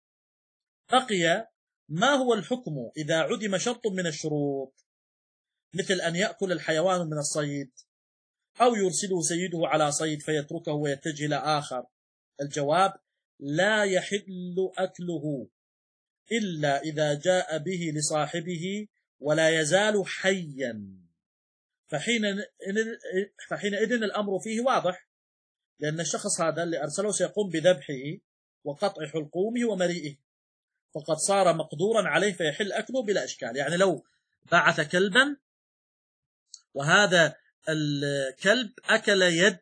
بقي ما هو الحكم إذا عدم شرط من الشروط، مثل أن يأكل الحيوان من الصيد أو يرسله سيده على صيد فيتركه ويتجه إلى آخر؟ الجواب: لا يحل أكله إلا إذا جاء به لصاحبه ولا يزال حيا، فحين فحينئذ الأمر فيه واضح، لأن الشخص هذا اللي أرسله سيقوم بذبحه وقطع حلقومه ومريئه، فقد صار مقدورا عليه فيحل أكله بلا إشكال. يعني لو بعث كلبا وهذا الكلب أكل يد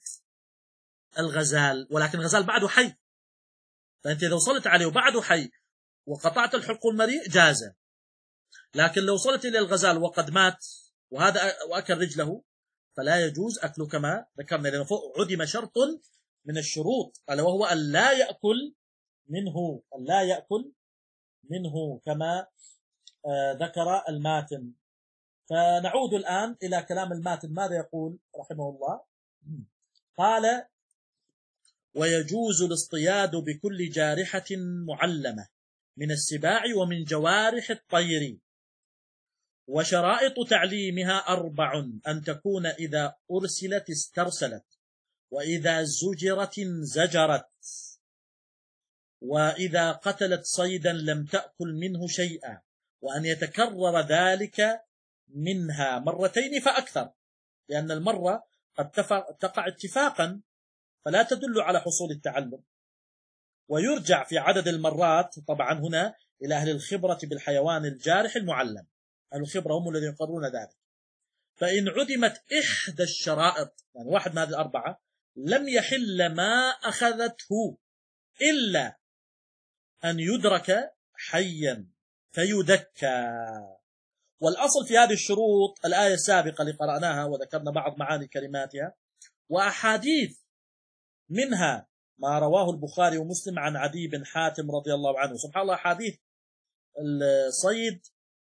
الغزال، ولكن الغزال بعده حي، فأنت إذا وصلت عليه وبعده حي وقطعت الحلق المريء جاز، لكن لو وصلت إلى الغزال وقد مات وهذا وأكل رجله فلا يجوز أكله كما ذكرنا، لأنه عدم شرط من الشروط، ألا وهو أن لا يأكل منه أن لا يأكل منه كما ذكر الماتن. فنعود الآن إلى كلام الماتن، ماذا يقول رحمه الله؟ قال: ويجوز الاصطياد بكل جارحة معلمة من السباع ومن جوارح الطير، وشرائط تعليمها أربع: أن تكون إذا أرسلت استرسلت، وإذا زجرت انزجرت، وإذا قتلت صيدا لم تأكل منه شيئا، وأن يتكرر ذلك منها مرتين فأكثر، لأن المرة قد تقع اتفاقا فلا تدل على حصول التعلم. ويرجع في عدد المرات طبعا هنا إلى أهل الخبرة بالحيوان الجارح المعلم، أهل الخبرة هم الذين يقررون ذلك. فإن عدمت إحدى الشرائط، يعني واحد من هذه الأربعة، لم يحل ما أخذته إلا أن يدرك حيا فيدكى. والأصل في هذه الشروط الآية السابقة اللي قرأناها وذكرنا بعض معاني كلماتها وأحاديث، منها ما رواه البخاري ومسلم عن عدي بن حاتم رضي الله عنه. سبحان الله، أحاديث الصيد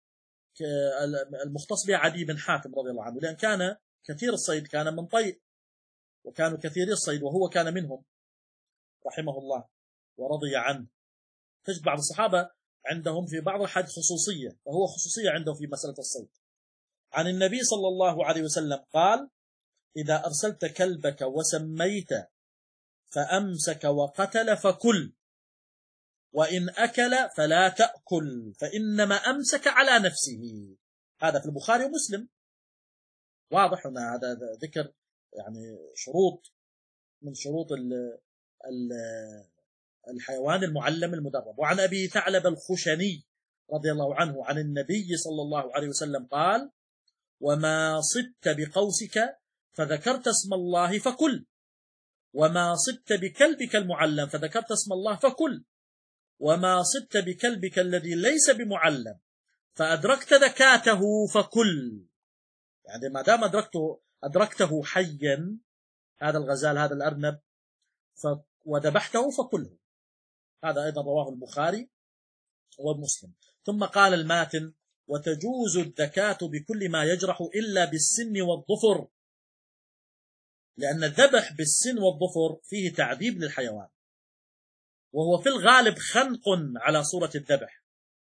المختص بها عدي بن حاتم رضي الله عنه، لأن كان كثير الصيد، كان من طيء، وكانوا كثير الصيد وهو كان منهم رحمه الله ورضي عنه. تجد بعض الصحابة عندهم في بعض الحديث خصوصية، وهو خصوصية عنده في مسألة الصيد. عن النبي صلى الله عليه وسلم قال: إذا أرسلت كلبك وسميت فأمسك وقتل فكل، وإن أكل فلا تأكل، فإنما أمسك على نفسه. هذا في البخاري ومسلم، واضح أن هذا ذكر يعني شروط من شروط ال ال الحيوان المعلم المدرب. وعن أبي ثعلب الخشني رضي الله عنه عن النبي صلى الله عليه وسلم قال: وما صدت بقوسك فذكرت اسم الله فكل، وما صدت بكلبك المعلم فذكرت اسم الله فكل، وما صدت بكلبك الذي ليس بمعلم فأدركت ذكاته فكل. يعني ما دام أدركته أدركته حيا، هذا الغزال هذا الأرنب، وذبحته فكله. هذا أيضا رواه البخاري ومسلم. ثم قال الماتن: وتجوز الذكاة بكل ما يجرح إلا بالسن والظفر، لأن الذبح بالسن والظفر فيه تعذيب للحيوان، وهو في الغالب خنق على صورة الذبح.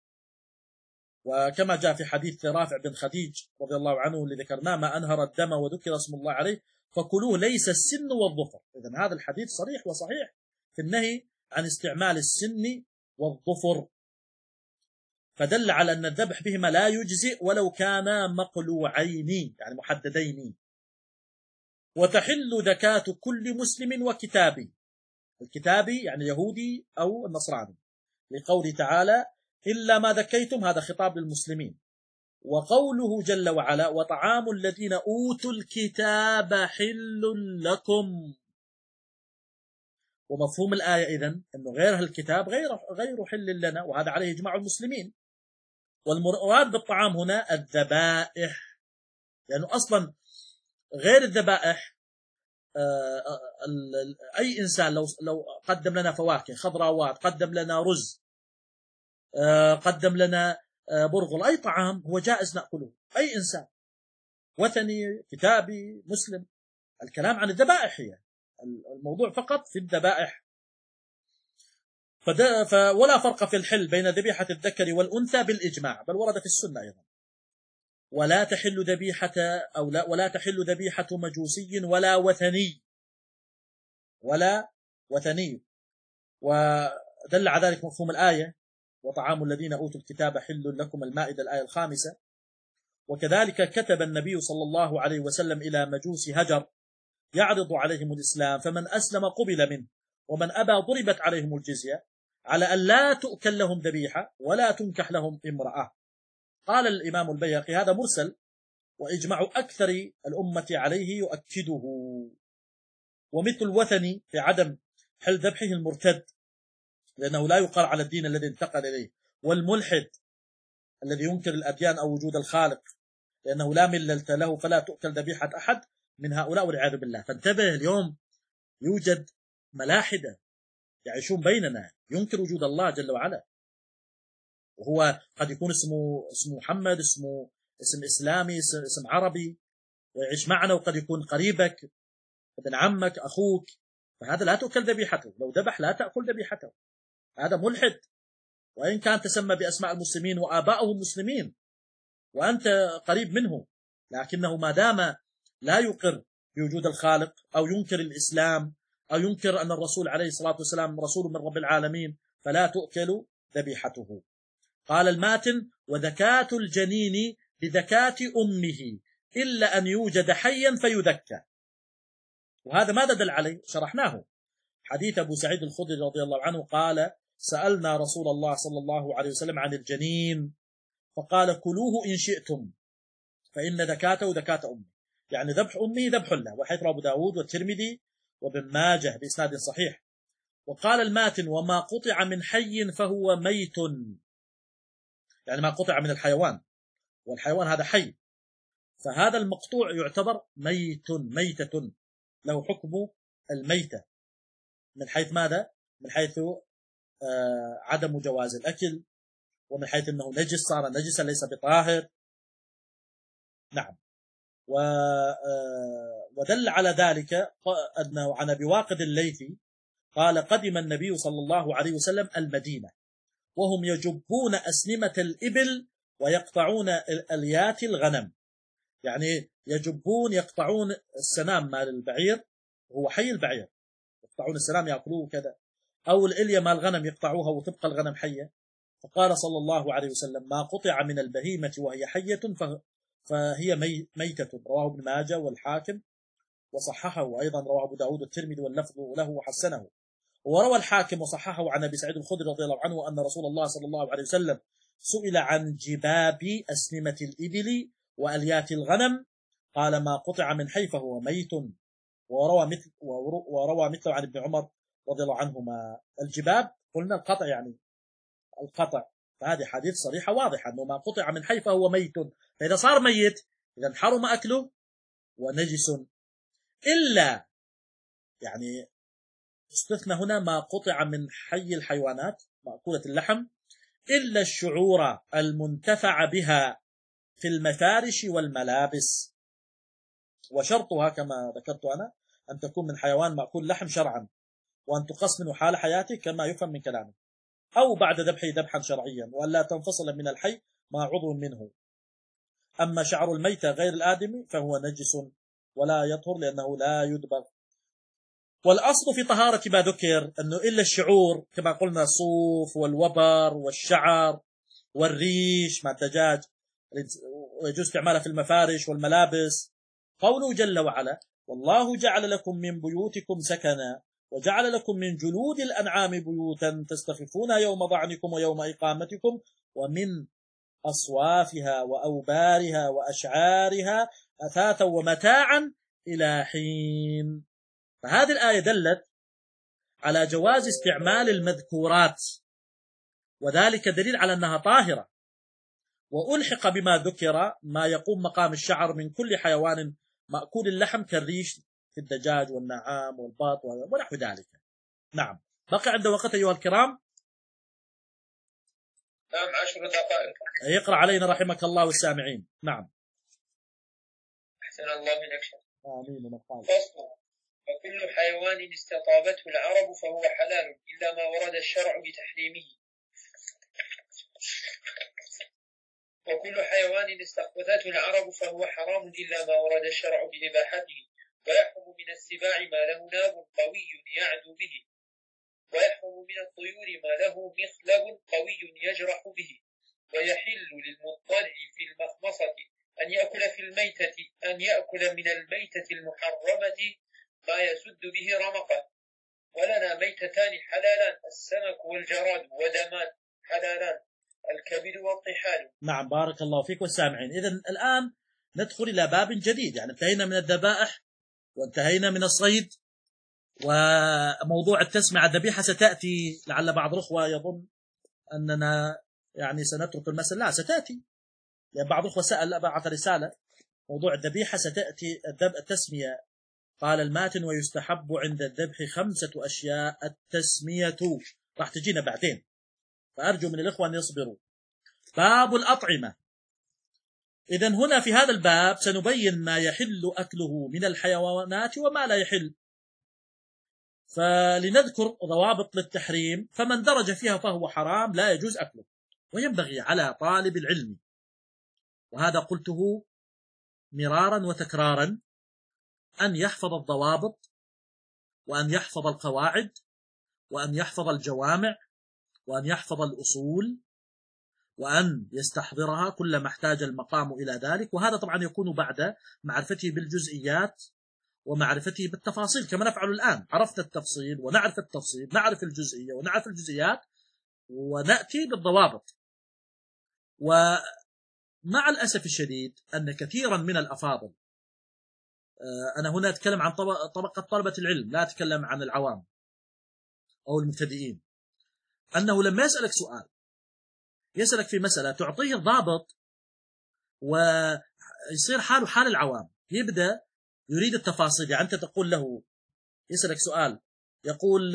وكما جاء في حديث رافع بن خديج رضي الله عنه اللي ذكرناه: ما أنهر الدم وذكر اسم الله عليه فكلوه ليس السن والظفر. إذن هذا الحديث صريح وصحيح في النهي عن استعمال السن والظفر، فدل على أن الذبح بهما لا يجزئ ولو كانا مقلوعين يعني محددين. وتحل ذكاة كل مسلم وكتابي، الكتابي يعني يهودي أو النصراني، لقوله تعالى: إلا ما ذكيتم، هذا خطاب للمسلمين، وقوله جل وعلا وطعام الذين أوتوا الكتاب حل لكم. ومفهوم الآية إذن أنه غير الكتاب غير غير حل لنا، وهذا عليه إجماع المسلمين. والمراد بالطعام هنا الذبائح، لأنه يعني أصلا غير الذبائح أي إنسان لو لو قدم لنا فواكه خضروات، قدم لنا رز، قدم لنا برغل، أي طعام هو جائز نأكله، أي إنسان وثني كتابي مسلم. الكلام عن الذبائح، هي الموضوع فقط في الذبائح. ولا فرق في الحل بين ذبيحة الذكر والأنثى بالإجماع، بل ورد في السنة أيضا. ولا تحل ذبيحة أو لا ولا تحل ذبيحة مجوسي ولا وثني ولا وثني. ودل على ذلك مفهوم الآية وطعام الذين أوتوا الكتاب حل لكم، المائدة الآية الخامسة. وكذلك كتب النبي صلى الله عليه وسلم إلى مجوس هجر يعرض عليهم الإسلام، فمن أسلم قبل منه، ومن أبى ضربت عليهم الجزية، على أن لا تؤكل لهم ذبيحة ولا تنكح لهم امرأة. قال الإمام البيهقي هذا مرسل، وإجماع أكثر الأمة عليه يؤكده. ومثل الوثني في عدم حل ذبحه المرتد، لأنه لا يقر على الدين الذي انتقل إليه، والملحد الذي ينكر الأديان أو وجود الخالق، لأنه لا ملة له، فلا تؤكل ذبيحة أحد من هؤلاء والعياذ بالله. فانتبه، اليوم يوجد ملاحدة يعيشون بيننا ينكر وجود الله جل وعلا، وهو قد يكون اسمه اسمه محمد، اسمه اسم إسلامي، اسم عربي، ويعيش معنا، وقد يكون قريبك، ابن عمك، أخوك، فهذا لا تؤكل ذبيحته. لو ذبح لا تأكل ذبيحته، هذا ملحد، وإن كان تسمى بأسماء المسلمين وآباؤه مسلمين وأنت قريب منه، لكنه ما دام لا يقر بوجود الخالق أو ينكر الإسلام أو ينكر أن الرسول عليه الصلاة والسلام رسول من رب العالمين، فلا تؤكل ذبيحته. قال الماتن وذكاة الجنين بذكاة أمه إلا أن يوجد حيا فيذكى. وهذا ماذا دل عليه؟ شرحناه، حديث أبو سعيد الخدري رضي الله عنه قال سألنا رسول الله صلى الله عليه وسلم عن الجنين فقال كلوه إن شئتم فإن ذكاته ذكاة أمه، يعني ذبح أمه ذبح له، وحيث أبو داود والترمذي وابن ماجه بإسناد صحيح. وقال الماتن وما قطع من حي فهو ميت، يعني ما قطع من الحيوان، والحيوان هذا حي، فهذا المقطوع يعتبر ميت، ميتة له حكم الميتة، من حيث ماذا؟ من حيث آه عدم جواز الأكل، ومن حيث أنه نجس، صار نجسا ليس بطاهر. نعم. ودل على ذلك أنه عن أبي واقد الليثي قال قدم النبي صلى الله عليه وسلم المدينة وهم يجبون أسنمة الإبل ويقطعون اليات الغنم، يعني يجبون يقطعون السنام مال البعير، هو حي البعير، يقطعون السنام يأكلوه كذا، أو الإلية مال الغنم يقطعوها وتبقى الغنم حية. فقال صلى الله عليه وسلم ما قطع من البهيمة وهي حية فهي ميتة. رواه ابن ماجه والحاكم وصححه، وأيضا رواه أبو داود والترمذي واللفظ له وحسنه. وروى الحاكم وصححه عن أبي سعيد الخدري رضي الله عنه أن رسول الله صلى الله عليه وسلم سئل عن جباب أسنمة الإبل وأليات الغنم قال ما قطع من حي فهو ميت. وروى مثل وروى مثله عن ابن عمر رضي الله عنهما. الجباب قلنا القطع، يعني القطع، فهذه حديث صريحة واضحة أنه ما قطع من حي فهو ميت، فإذا صار ميت إذا حرم أكله ونجس، إلا يعني استثنى هنا ما قطع من حي الحيوانات مأكولة اللحم إلا الشعور المنتفع بها في المفارش والملابس، وشرطها كما ذكرت أنا أن تكون من حيوان مأكول لحم شرعا، وأن تقص منه حال حياته كما يفهم من كلامه، أو بعد ذبحه ذبحا شرعيا، وأن لا تنفصل من الحي ما عضو منه. أما شعر الميتة غير الآدمي فهو نجس ولا يطهر لأنه لا يدبغ. والأصل في طهارة ما ذكر أنه إلا الشعور كما قلنا الصوف والوبر والشعر والريش مع الدجاج ويجوز استعمالها في المفارش والملابس. قوله جل وعلا والله جعل لكم من بيوتكم سكنا وجعل لكم من جلود الأنعام بيوتا تستخفونها يوم ضعنكم ويوم إقامتكم ومن أصوافها وأوبارها وأشعارها أثاثا ومتاعا إلى حين. فهذه الآية دلت على جواز استعمال المذكورات، وذلك دليل على أنها طاهرة. وألحق بما ذكر ما يقوم مقام الشعر من كل حيوان مأكول اللحم كالريش في الدجاج والنعام والبط ونحو ذلك. نعم. بقي عند وقت أيها الكرام. نعم عشر دقائق. يقرأ علينا رحمك الله والسامعين. نعم. أحسن الله إليك. آمين. فصل. وكل حيوان استطابته العرب فهو حلال إلا ما ورد الشرع بتحريمه. وكل حيوان استخبثته العرب فهو حرام إلا ما ورد الشرع بإباحته. ويحرم من السباع ما له ناب قوي يعدو به، ويحرم من الطيور ما له مخلب قوي يجرح به. ويحل للمضطرع في المخمصة أن يأكل في الميتة أن يأكل من الميتة المحرمة ما يسد به رمقه. ولنا ميتتان حلالان، السمك والجراد، ودمان حلالان، الكبد والطحال. نعم بارك الله فيك والسامعين. إذن الآن ندخل إلى باب جديد، يعني انتهينا من الذبائح وانتهينا من الصيد، وموضوع التسمية الذبيحة ستأتي. لعل بعض الأخوة يظن أننا يعني سنترك المسألة، لا ستأتي، لأن بعض الأخوة سأل بعث رسالة. موضوع الذبيحة ستأتي. التسمية قال الماتن ويستحب عند الذبح خمسة أشياء، التسمية راح تجينا بعدين، فأرجو من الإخوة أن يصبروا. باب الأطعمة. إذن هنا في هذا الباب سنبين ما يحل أكله من الحيوانات وما لا يحل، فلنذكر ضوابط للتحريم. فمن درج فيها فهو حرام لا يجوز أكله. وينبغي على طالب العلم، وهذا قلته مرارا وتكرارا، أن يحفظ الضوابط، وأن يحفظ القواعد، وأن يحفظ الجوامع، وأن يحفظ الأصول، وأن يستحضرها كلما احتاج المقام إلى ذلك. وهذا طبعا يكون بعد معرفته بالجزئيات ومعرفته بالتفاصيل كما نفعل الآن. عرفنا التفصيل ونعرف التفصيل، نعرف الجزئية ونعرف الجزئيات، ونأتي بالضوابط. ومع الأسف الشديد أن كثيرا من الأفاضل، أنا هنا أتكلم عن طبقة طلبة العلم، لا أتكلم عن العوام أو المبتدئين، أنه لما يسألك سؤال، يسألك في مسألة تعطيه الضابط ويصير حاله حال العوام، يبدأ يريد التفاصيل. يعني أنت تقول له، يسألك سؤال يقول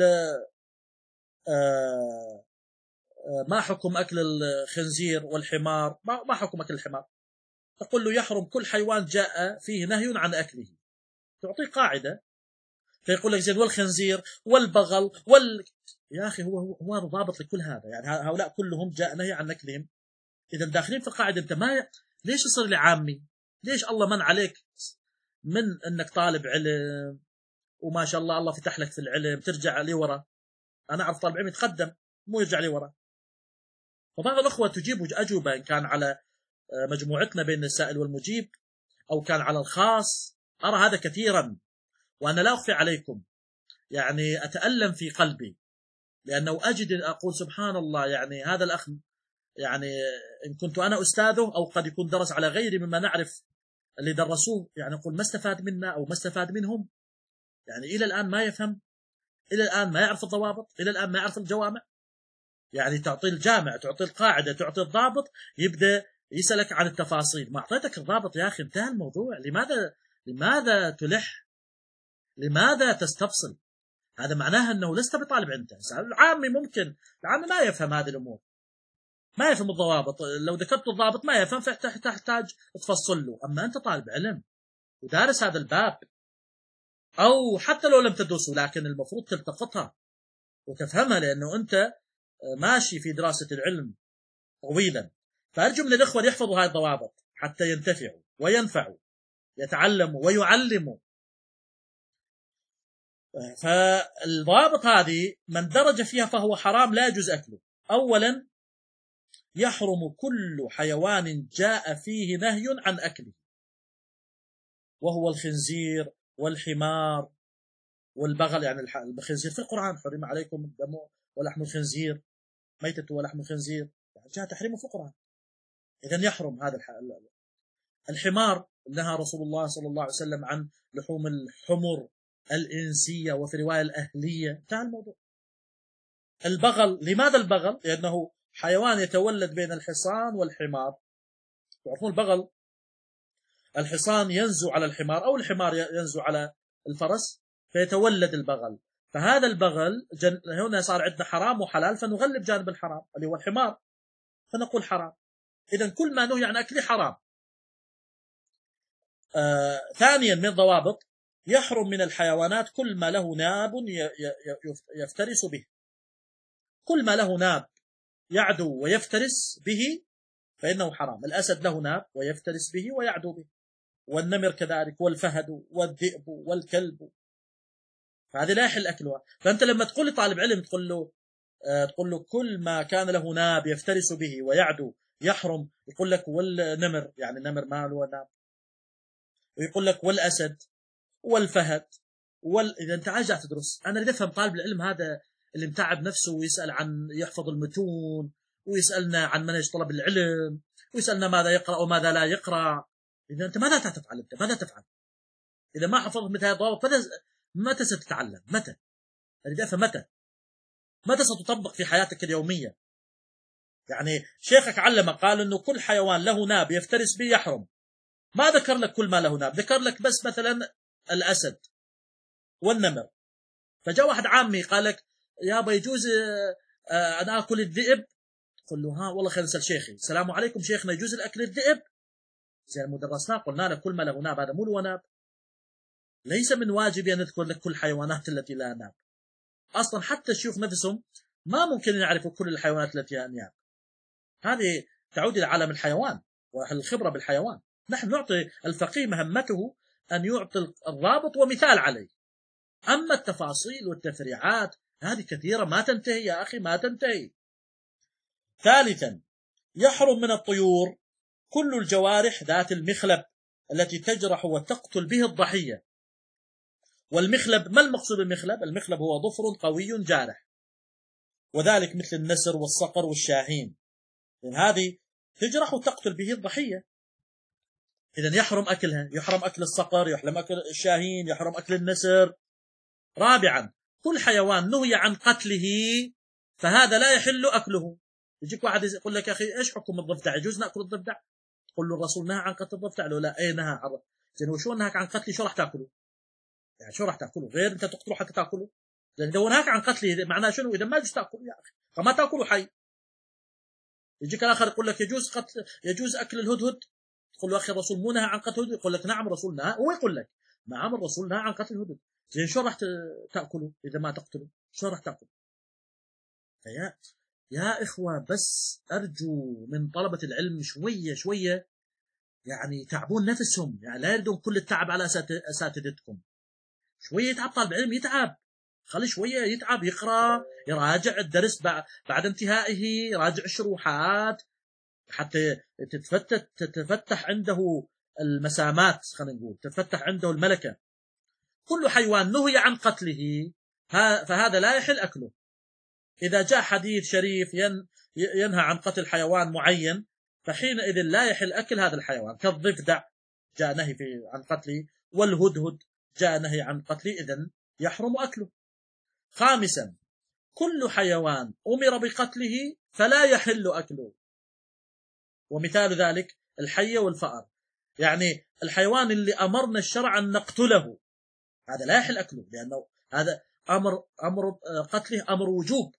آه ما حكم أكل الخنزير والحمار؟ ما حكم أكل الحمار؟ تقول له يحرم كل حيوان جاء فيه نهي عن أكله. تعطيه قاعدة، فيقول لك زين والخنزير والبغل وال يا أخي هو هو هذا ضابط لكل هذا، يعني هؤلاء كلهم جاء نهي عن أكلهم. إذا داخلين في القاعدة. أنت ما ي... ليش يصير لي عامي؟ ليش الله من عليك من أنك طالب علم وما شاء الله الله فتح لك في العلم ترجع لي ورا؟ أنا أعرف طالب علم يتقدم مو يرجع لي ورا. فبعض الأخوة تجيب أجوبة إن كان على مجموعتنا بين السائل والمجيب أو كان على الخاص، أرى هذا كثيرا، وأنا لا أخفي عليكم يعني أتألم في قلبي، لأنه أجد أقول سبحان الله، يعني هذا الأخ يعني إن كنت أنا أستاذه أو قد يكون درس على غيري مما نعرف اللي درسوه، يعني أقول ما استفاد منا أو ما استفاد منهم. يعني إلى الآن ما يفهم، إلى الآن ما يعرف الضوابط، إلى الآن ما يعرف الجوامع. يعني تعطي الجامع، تعطي القاعدة، تعطي الضابط، يبدأ يسألك عن التفاصيل. ما أعطيتك الضابط يا أخي انتهى الموضوع. لماذا لماذا تلح؟ لماذا تستفصل؟ هذا معناه أنه لست بطالب علم. العامي ممكن العامي ما يفهم هذه الأمور، ما يفهم الضوابط. لو ذكرت الضابط ما يفهم فتحتاج تفصل له. أما أنت طالب علم ودارس هذا الباب، أو حتى لو لم تدرسه لكن المفروض تلتقطها وتفهمها، لأنه أنت ماشي في دراسة العلم طويلا. فأرجو من الإخوة يحفظوا هذه الضوابط حتى ينتفعوا وينفعوا، يتعلموا ويعلموا. فالضوابط هذه من درج فيها فهو حرام لا يجوز أكله. أولا يحرم كل حيوان جاء فيه نهي عن أكله، وهو الخنزير والحمار والبغل. يعني الخنزير في القرآن حرم عليكم الدم ولحم الخنزير، ميتة ولحم الخنزير، يعني جاء تحريمه في القرآن. إذن يحرم هذا الحمار. نهى رسول الله صلى الله عليه وسلم عن لحوم الحمر الإنسية وفي رواية الأهلية. انتهى الموضوع. البغل، لماذا البغل؟ لأنه حيوان يتولد بين الحصان والحمار. تعرفون البغل، الحصان ينزو على الحمار أو الحمار ينزو على الفرس فيتولد البغل. فهذا البغل جن... هنا صار عندنا حرام وحلال، فنغلب جانب الحرام اللي هو الحمار فنقول حرام. إذن كل ما نهي عن أكله حرام. آه... ثانيا من ضوابط، يحرم من الحيوانات كل ما له ناب يفترس به. كل ما له ناب يعدو ويفترس به فإنه حرام. الأسد له ناب ويفترس به ويعدو به، والنمر كذلك، والفهد والذئب والكلب، فهذه لا يحل أكلها. فأنت لما تقول لطالب علم تقول له آه تقول له كل ما كان له ناب يفترس به ويعدو يحرم، يقول لك والنمر، يعني النمر ما له ناب، ويقول لك والأسد والفهد وال... إذا أنت عايز تدرس. أنا اللي أفهم طالب العلم هذا اللي متعب نفسه ويسأل عن يحفظ المتون، ويسألنا عن منهج طلب العلم، ويسألنا ماذا يقرأ وماذا لا يقرأ. إذا أنت ماذا تفعل؟ أنت ماذا تفعل إذا ما حفظت مثل هذه الضوابط؟ متى ستتعلم؟ متى؟ اللي أفهم متى؟ متى ستطبق في حياتك اليومية؟ يعني شيخك علمك قال إنه كل حيوان له ناب يفترس به يحرم. ما ذكر لك كل ما له ناب، ذكر لك بس مثلا الأسد والنمر. فجاء واحد عامي قال لك يابا يجوز أنا أكل الذئب؟ قل له ها والله خير نسأل شيخي. السلام عليكم شيخنا، يجوز الأكل الذئب؟ زي المدرسنا قلنا لك كل ما له ناب، هذا مو له ناب. ليس من واجب أن نذكر لك كل الحيوانات التي لا ناب. أصلا حتى الشيوخ نفسهم ما ممكن يعرفوا كل الحيوانات التي لا ناب. هذه تعود إلى عالم الحيوان والخبرة بالحيوان. نحن نعطي الفقيه مهمته أن يعطي الضابط ومثال عليه. أما التفاصيل والتفريعات هذه كثيرة ما تنتهي يا أخي، ما تنتهي. ثالثا، يحرم من الطيور كل الجوارح ذات المخلب التي تجرح وتقتل به الضحية. والمخلب، ما المقصود بالمخلب؟ المخلب هو ظفر قوي جارح، وذلك مثل النسر والصقر والشاهين، لأن هذه تجرح وتقتل به الضحية. إذن يحرم أكلها، يحرم أكل الصقر، يحرم أكل الشاهين، يحرم أكل النسر. رابعا، كل حيوان نهي عن قتله فهذا لا يحل أكله. يجيك واحد يقول لك يا أخي إيش حكم الضفدع؟ يجوز نأكل الضفدع؟ تقول له الرسول نهى عن قتل الضفدع؟ له لا. أي نهى عن. زين وشو نهاك عن قتله؟ شو راح تأكله؟ يعني شو راح تأكله غير أنت تقتله حتى تأكله؟ لأن لو نهاك عن قتله معناه شنو؟ إذا ما يجوز تأكله يا أخي، فما تأكله حي. يجيك الآخر يقول لك يجوز قتل، يجوز أكل الهدهد. تقول له أخي الرسول مو نهى عن قتل الهدهد؟ يقول لك نعم الرسول نهى. هو يقول لك نعم الرسول نهى عن قتل الهدهد. زين شو راح تأكله إذا ما تقتله؟ شو راح تأكله؟ فيا يا إخوة بس أرجو من طلبة العلم شوية شوية يعني يتعبون نفسهم، يعني لا يردون كل التعب على أساتذتكم. شوية يتعب طالب علم، يتعب، خلي شوية يتعب، يقرأ، يراجع الدرس بعد انتهائه، يراجع الشروحات حتى تتفتح تتفتح عنده المسامات، خلينا نقول تتفتح عنده الملكة. كل حيوان نهي عن قتله فهذا لا يحل أكله. إذا جاء حديث شريف ينهى عن قتل حيوان معين فحينئذ لا يحل أكل هذا الحيوان، كالضفدع جاء نهي عن قتله، والهدهد جاء نهي عن قتله، إذن يحرم أكله. خامسا، كل حيوان أمر بقتله فلا يحل أكله، ومثال ذلك الحية والفأر. يعني الحيوان اللي أمرنا الشرع أن نقتله هذا لا يحل أكله، لأنه هذا أمر أمر قتله أمر وجوب.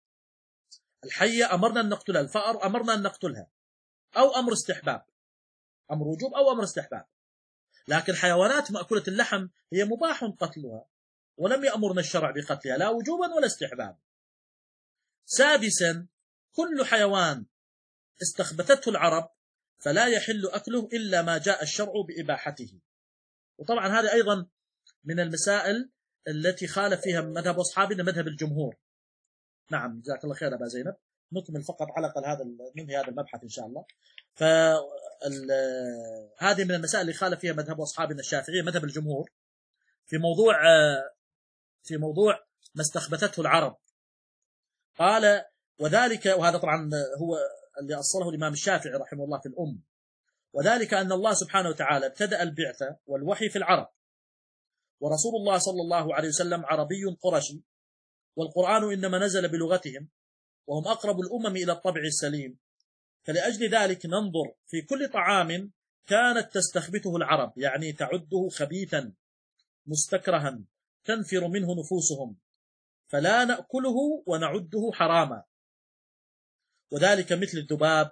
الحية أمرنا أن نقتلها، الفأر أمرنا أن نقتلها، أو أمر استحباب، أمر وجوب أو أمر استحباب. لكن حيوانات مأكولة اللحم هي مباح قتلها، ولم يأمرنا الشرع بقتلها لا وجوبا ولا استحبابا. سادسا، كل حيوان استخبثته العرب فلا يحل أكله إلا ما جاء الشرع بإباحته. وطبعا هذا أيضا من المسائل التي خالف فيها مذهب أصحابنا مذهب الجمهور. نعم جزاك الله خير أبا زينب. نكمل فقط على الأقل هذا ننهي هذا المبحث إن شاء الله. فهذه من المسائل اللي خالف فيها مذهب أصحابنا الشافعية مذهب الجمهور في موضوع في موضوع ما استخبثته العرب. قال وذلك، وهذا طبعا هو اللي أصله الإمام الشافعي رحمه الله في الأم، وذلك أن الله سبحانه وتعالى ابتدأ البعثة والوحي في العرب، ورسول الله صلى الله عليه وسلم عربي قرشي، والقرآن إنما نزل بلغتهم، وهم أقرب الأمم إلى الطبع السليم. فلأجل ذلك ننظر في كل طعام كانت تستخبثه العرب، يعني تعده خبيثا مستكرها تنفر منه نفوسهم، فلا نأكله ونعده حراما، وذلك مثل الذباب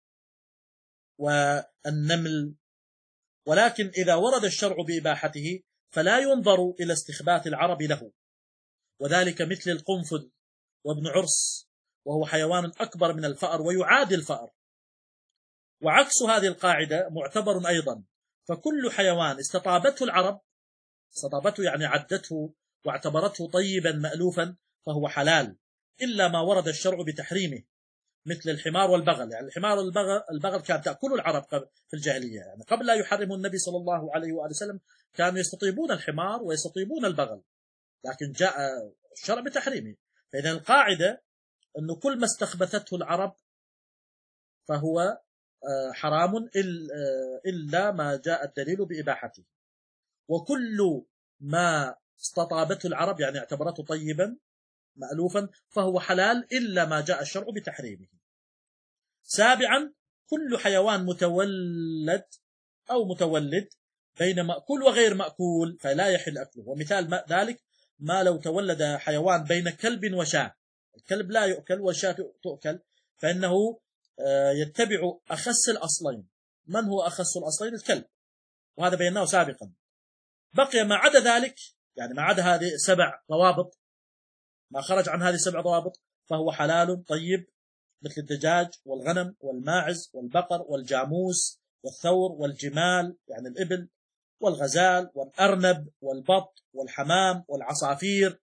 والنمل. ولكن إذا ورد الشرع بإباحته فلا ينظر إلى استخباث العرب له، وذلك مثل القنفذ وابن عرس، وهو حيوان أكبر من الفأر ويعادل الفأر. وعكس هذه القاعدة معتبر أيضا، فكل حيوان استطابته العرب، استطابته يعني عدته واعتبرته طيبا مألوفا، فهو حلال، إلا ما ورد الشرع بتحريمه، مثل الحمار والبغل. يعني الحمار والبغل البغل كانت تأكل العرب في الجاهلية، يعني قبل لا يحرم النبي صلى الله عليه وآله وسلم كانوا يستطيبون الحمار ويستطيبون البغل، لكن جاء الشرع بتحريمه. فإذا القاعدة أنه كل ما استخبثته العرب فهو حرام إلا ما جاء الدليل بإباحته، وكل ما استطابته العرب يعني اعتبرته طيبا مألوفا فهو حلال إلا ما جاء الشرع بتحريمه. سابعا، كل حيوان متولد أو متولد بين مأكول وغير مأكول فلا يحل أكله، ومثال ذلك ما لو تولد حيوان بين كلب وشاة، الكلب لا يؤكل والشاة تؤكل، فإنه يتبع أخس الأصلين. من هو أخس الأصلين؟ الكلب، وهذا بيناه سابقا. بقي ما عدا ذلك، يعني ما عدا هذه سبع ضوابط، ما خرج عن هذه سبع ضوابط فهو حلال طيب، مثل الدجاج والغنم والماعز والبقر والجاموس والثور والجمال يعني الإبل والغزال والأرنب والبط والحمام والعصافير،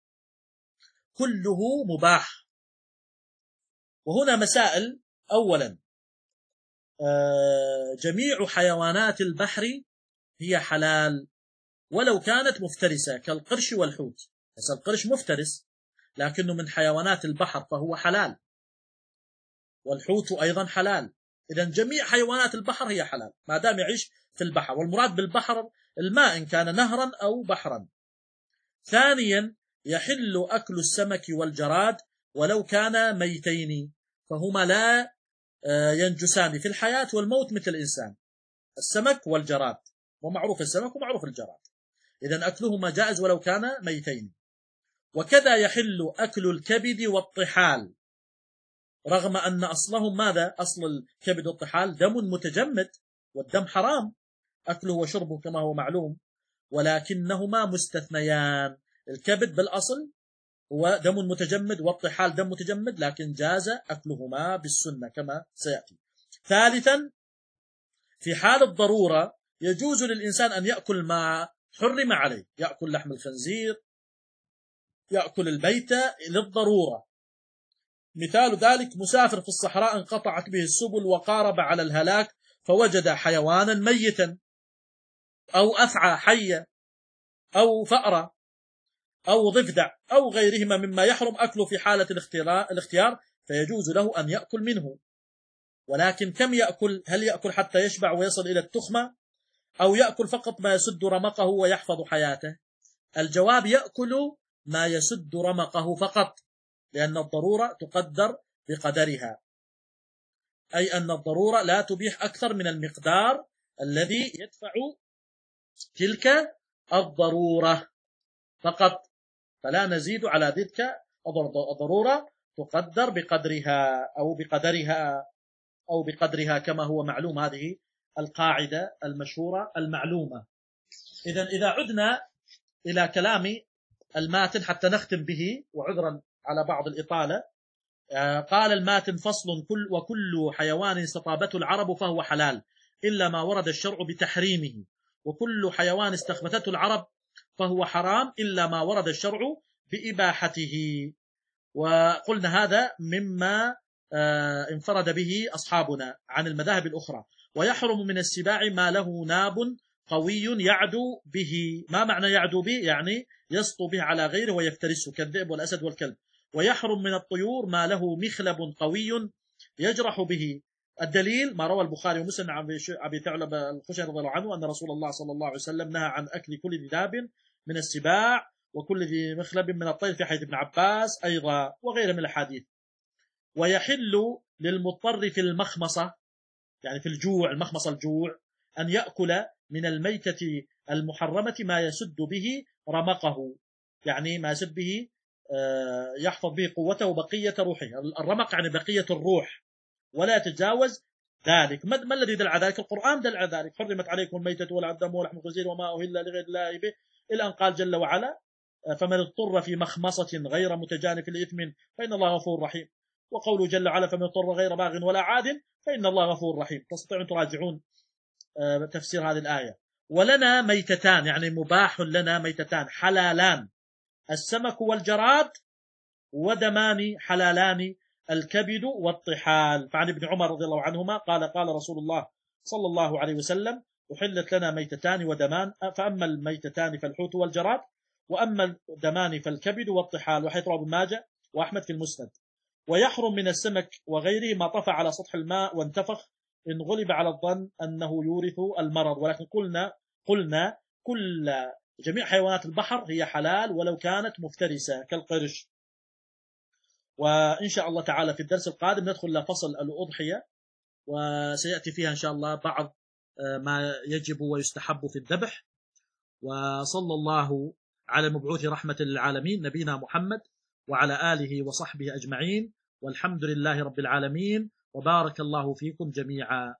كله مباح. وهنا مسائل. أولا، جميع حيوانات البحر هي حلال ولو كانت مفترسة كالقرش والحوت. بس القرش مفترس لكنه من حيوانات البحر فهو حلال، والحوت أيضا حلال. إذن جميع حيوانات البحر هي حلال ما دام يعيش في البحر، والمراد بالبحر الماء إن كان نهرا أو بحرا. ثانيا، يحل أكل السمك والجراد ولو كانا ميتين، فهما لا ينجسان في الحياة والموت مثل الإنسان، السمك والجراد، ومعروف السمك ومعروف الجراد، إذن أكلهما جائز ولو كانا ميتين. وكذا يحل أكل الكبد والطحال، رغم أن أصلهم ماذا؟ أصل الكبد والطحال دم متجمد، والدم حرام أكله وشربه كما هو معلوم، ولكنهما مستثنيان. الكبد بالأصل هو دم متجمد والطحال دم متجمد، لكن جاز أكلهما بالسنة كما سيأتي. ثالثا، في حال الضرورة يجوز للإنسان أن يأكل ما حرم عليه، يأكل لحم الخنزير، يأكل الميتة للضرورة. مثال ذلك مسافر في الصحراء انقطعت به السبل وقارب على الهلاك فوجد حيوانا ميتا أو أفعى حية أو فأرة أو ضفدع أو غيرهما مما يحرم أكله في حالة الاختيار، فيجوز له أن يأكل منه. ولكن كم يأكل؟ هل يأكل حتى يشبع ويصل إلى التخمة، أو يأكل فقط ما يسد رمقه ويحفظ حياته؟ الجواب: يأكل ما يسد رمقه فقط، لأن الضرورة تقدر بقدرها، أي أن الضرورة لا تبيح أكثر من المقدار الذي يدفع تلك الضرورة فقط، فلا نزيد على تلك الضرورة، تقدر بقدرها أو بقدرها أو بقدرها كما هو معلوم. هذه القاعدة المشهورة المعلومة. إذن إذا عدنا إلى كلام الماتن حتى نختم به، وعذرا على بعض الإطالة، قال الماتن: فصل: كل وكل حيوان استطابته العرب فهو حلال إلا ما ورد الشرع بتحريمه، وكل حيوان استخبثته العرب فهو حرام إلا ما ورد الشرع بإباحته. وقلنا هذا مما انفرد به أصحابنا عن المذاهب الأخرى. ويحرم من السباع ما له ناب قوي يعدو به. ما معنى يعدو به؟ يعني يسطو به على غيره ويفترسه كالذئب والأسد والكلب. ويحرم من الطيور ما له مخلب قوي يجرح به. الدليل ما روى البخاري ومسلم عن أبي ثعلب الخشني رضي الله عنه أن رسول الله صلى الله عليه وسلم نهى عن أكل كل ذي ذاب من السباع وكل ذي مخلب من الطير في حديث ابن عباس أيضا وغيره من الحديث. ويحل للمضطر في المخمصة، يعني في الجوع، المخمصة الجوع، أن يأكل من الميتة المحرمة ما يسد به رمقه، يعني ما يسد به يحفظ به قوته وبقية روحه. الرمق يعني بقية الروح، ولا يتجاوز ذلك. ما الذي دل على ذلك؟ القرآن دل على ذلك. حرمت عليكم الميتة والدم ولحم الخنزير وما أهل لغير الله به، إلى أن قال جل وعلا فمن اضطر في مخمصة غير متجانف لإثم فإن الله غفور رحيم. وقوله جل وعلا فمن اضطر غير باغ ولا عاد فإن الله غفور رحيم. تستطيعون تراجعون تفسير هذه الآية. ولنا ميتتان، يعني مباح لنا ميتتان حلالان، السمك والجراد، ودمان حلالان الكبد والطحال. فعن ابن عمر رضي الله عنهما قال قال رسول الله صلى الله عليه وسلم أحلت لنا ميتتان ودمان، فأما الميتتان فالحوت والجراد، وأما الدمان فالكبد والطحال. وحيث رواه ابن ماجه وأحمد في المسند. ويحرم من السمك وغيره ما طفى على سطح الماء وانتفخ إن غلب على الظن أنه يورث المرض. ولكن قلنا قلنا كل جميع حيوانات البحر هي حلال ولو كانت مفترسة كالقرش. وإن شاء الله تعالى في الدرس القادم ندخل لفصل الأضحية، وسيأتي فيها إن شاء الله بعض ما يجب ويستحب في الذبح. وصلى الله على المبعوث رحمة للعالمين نبينا محمد وعلى آله وصحبه أجمعين، والحمد لله رب العالمين، وبارك الله فيكم جميعا.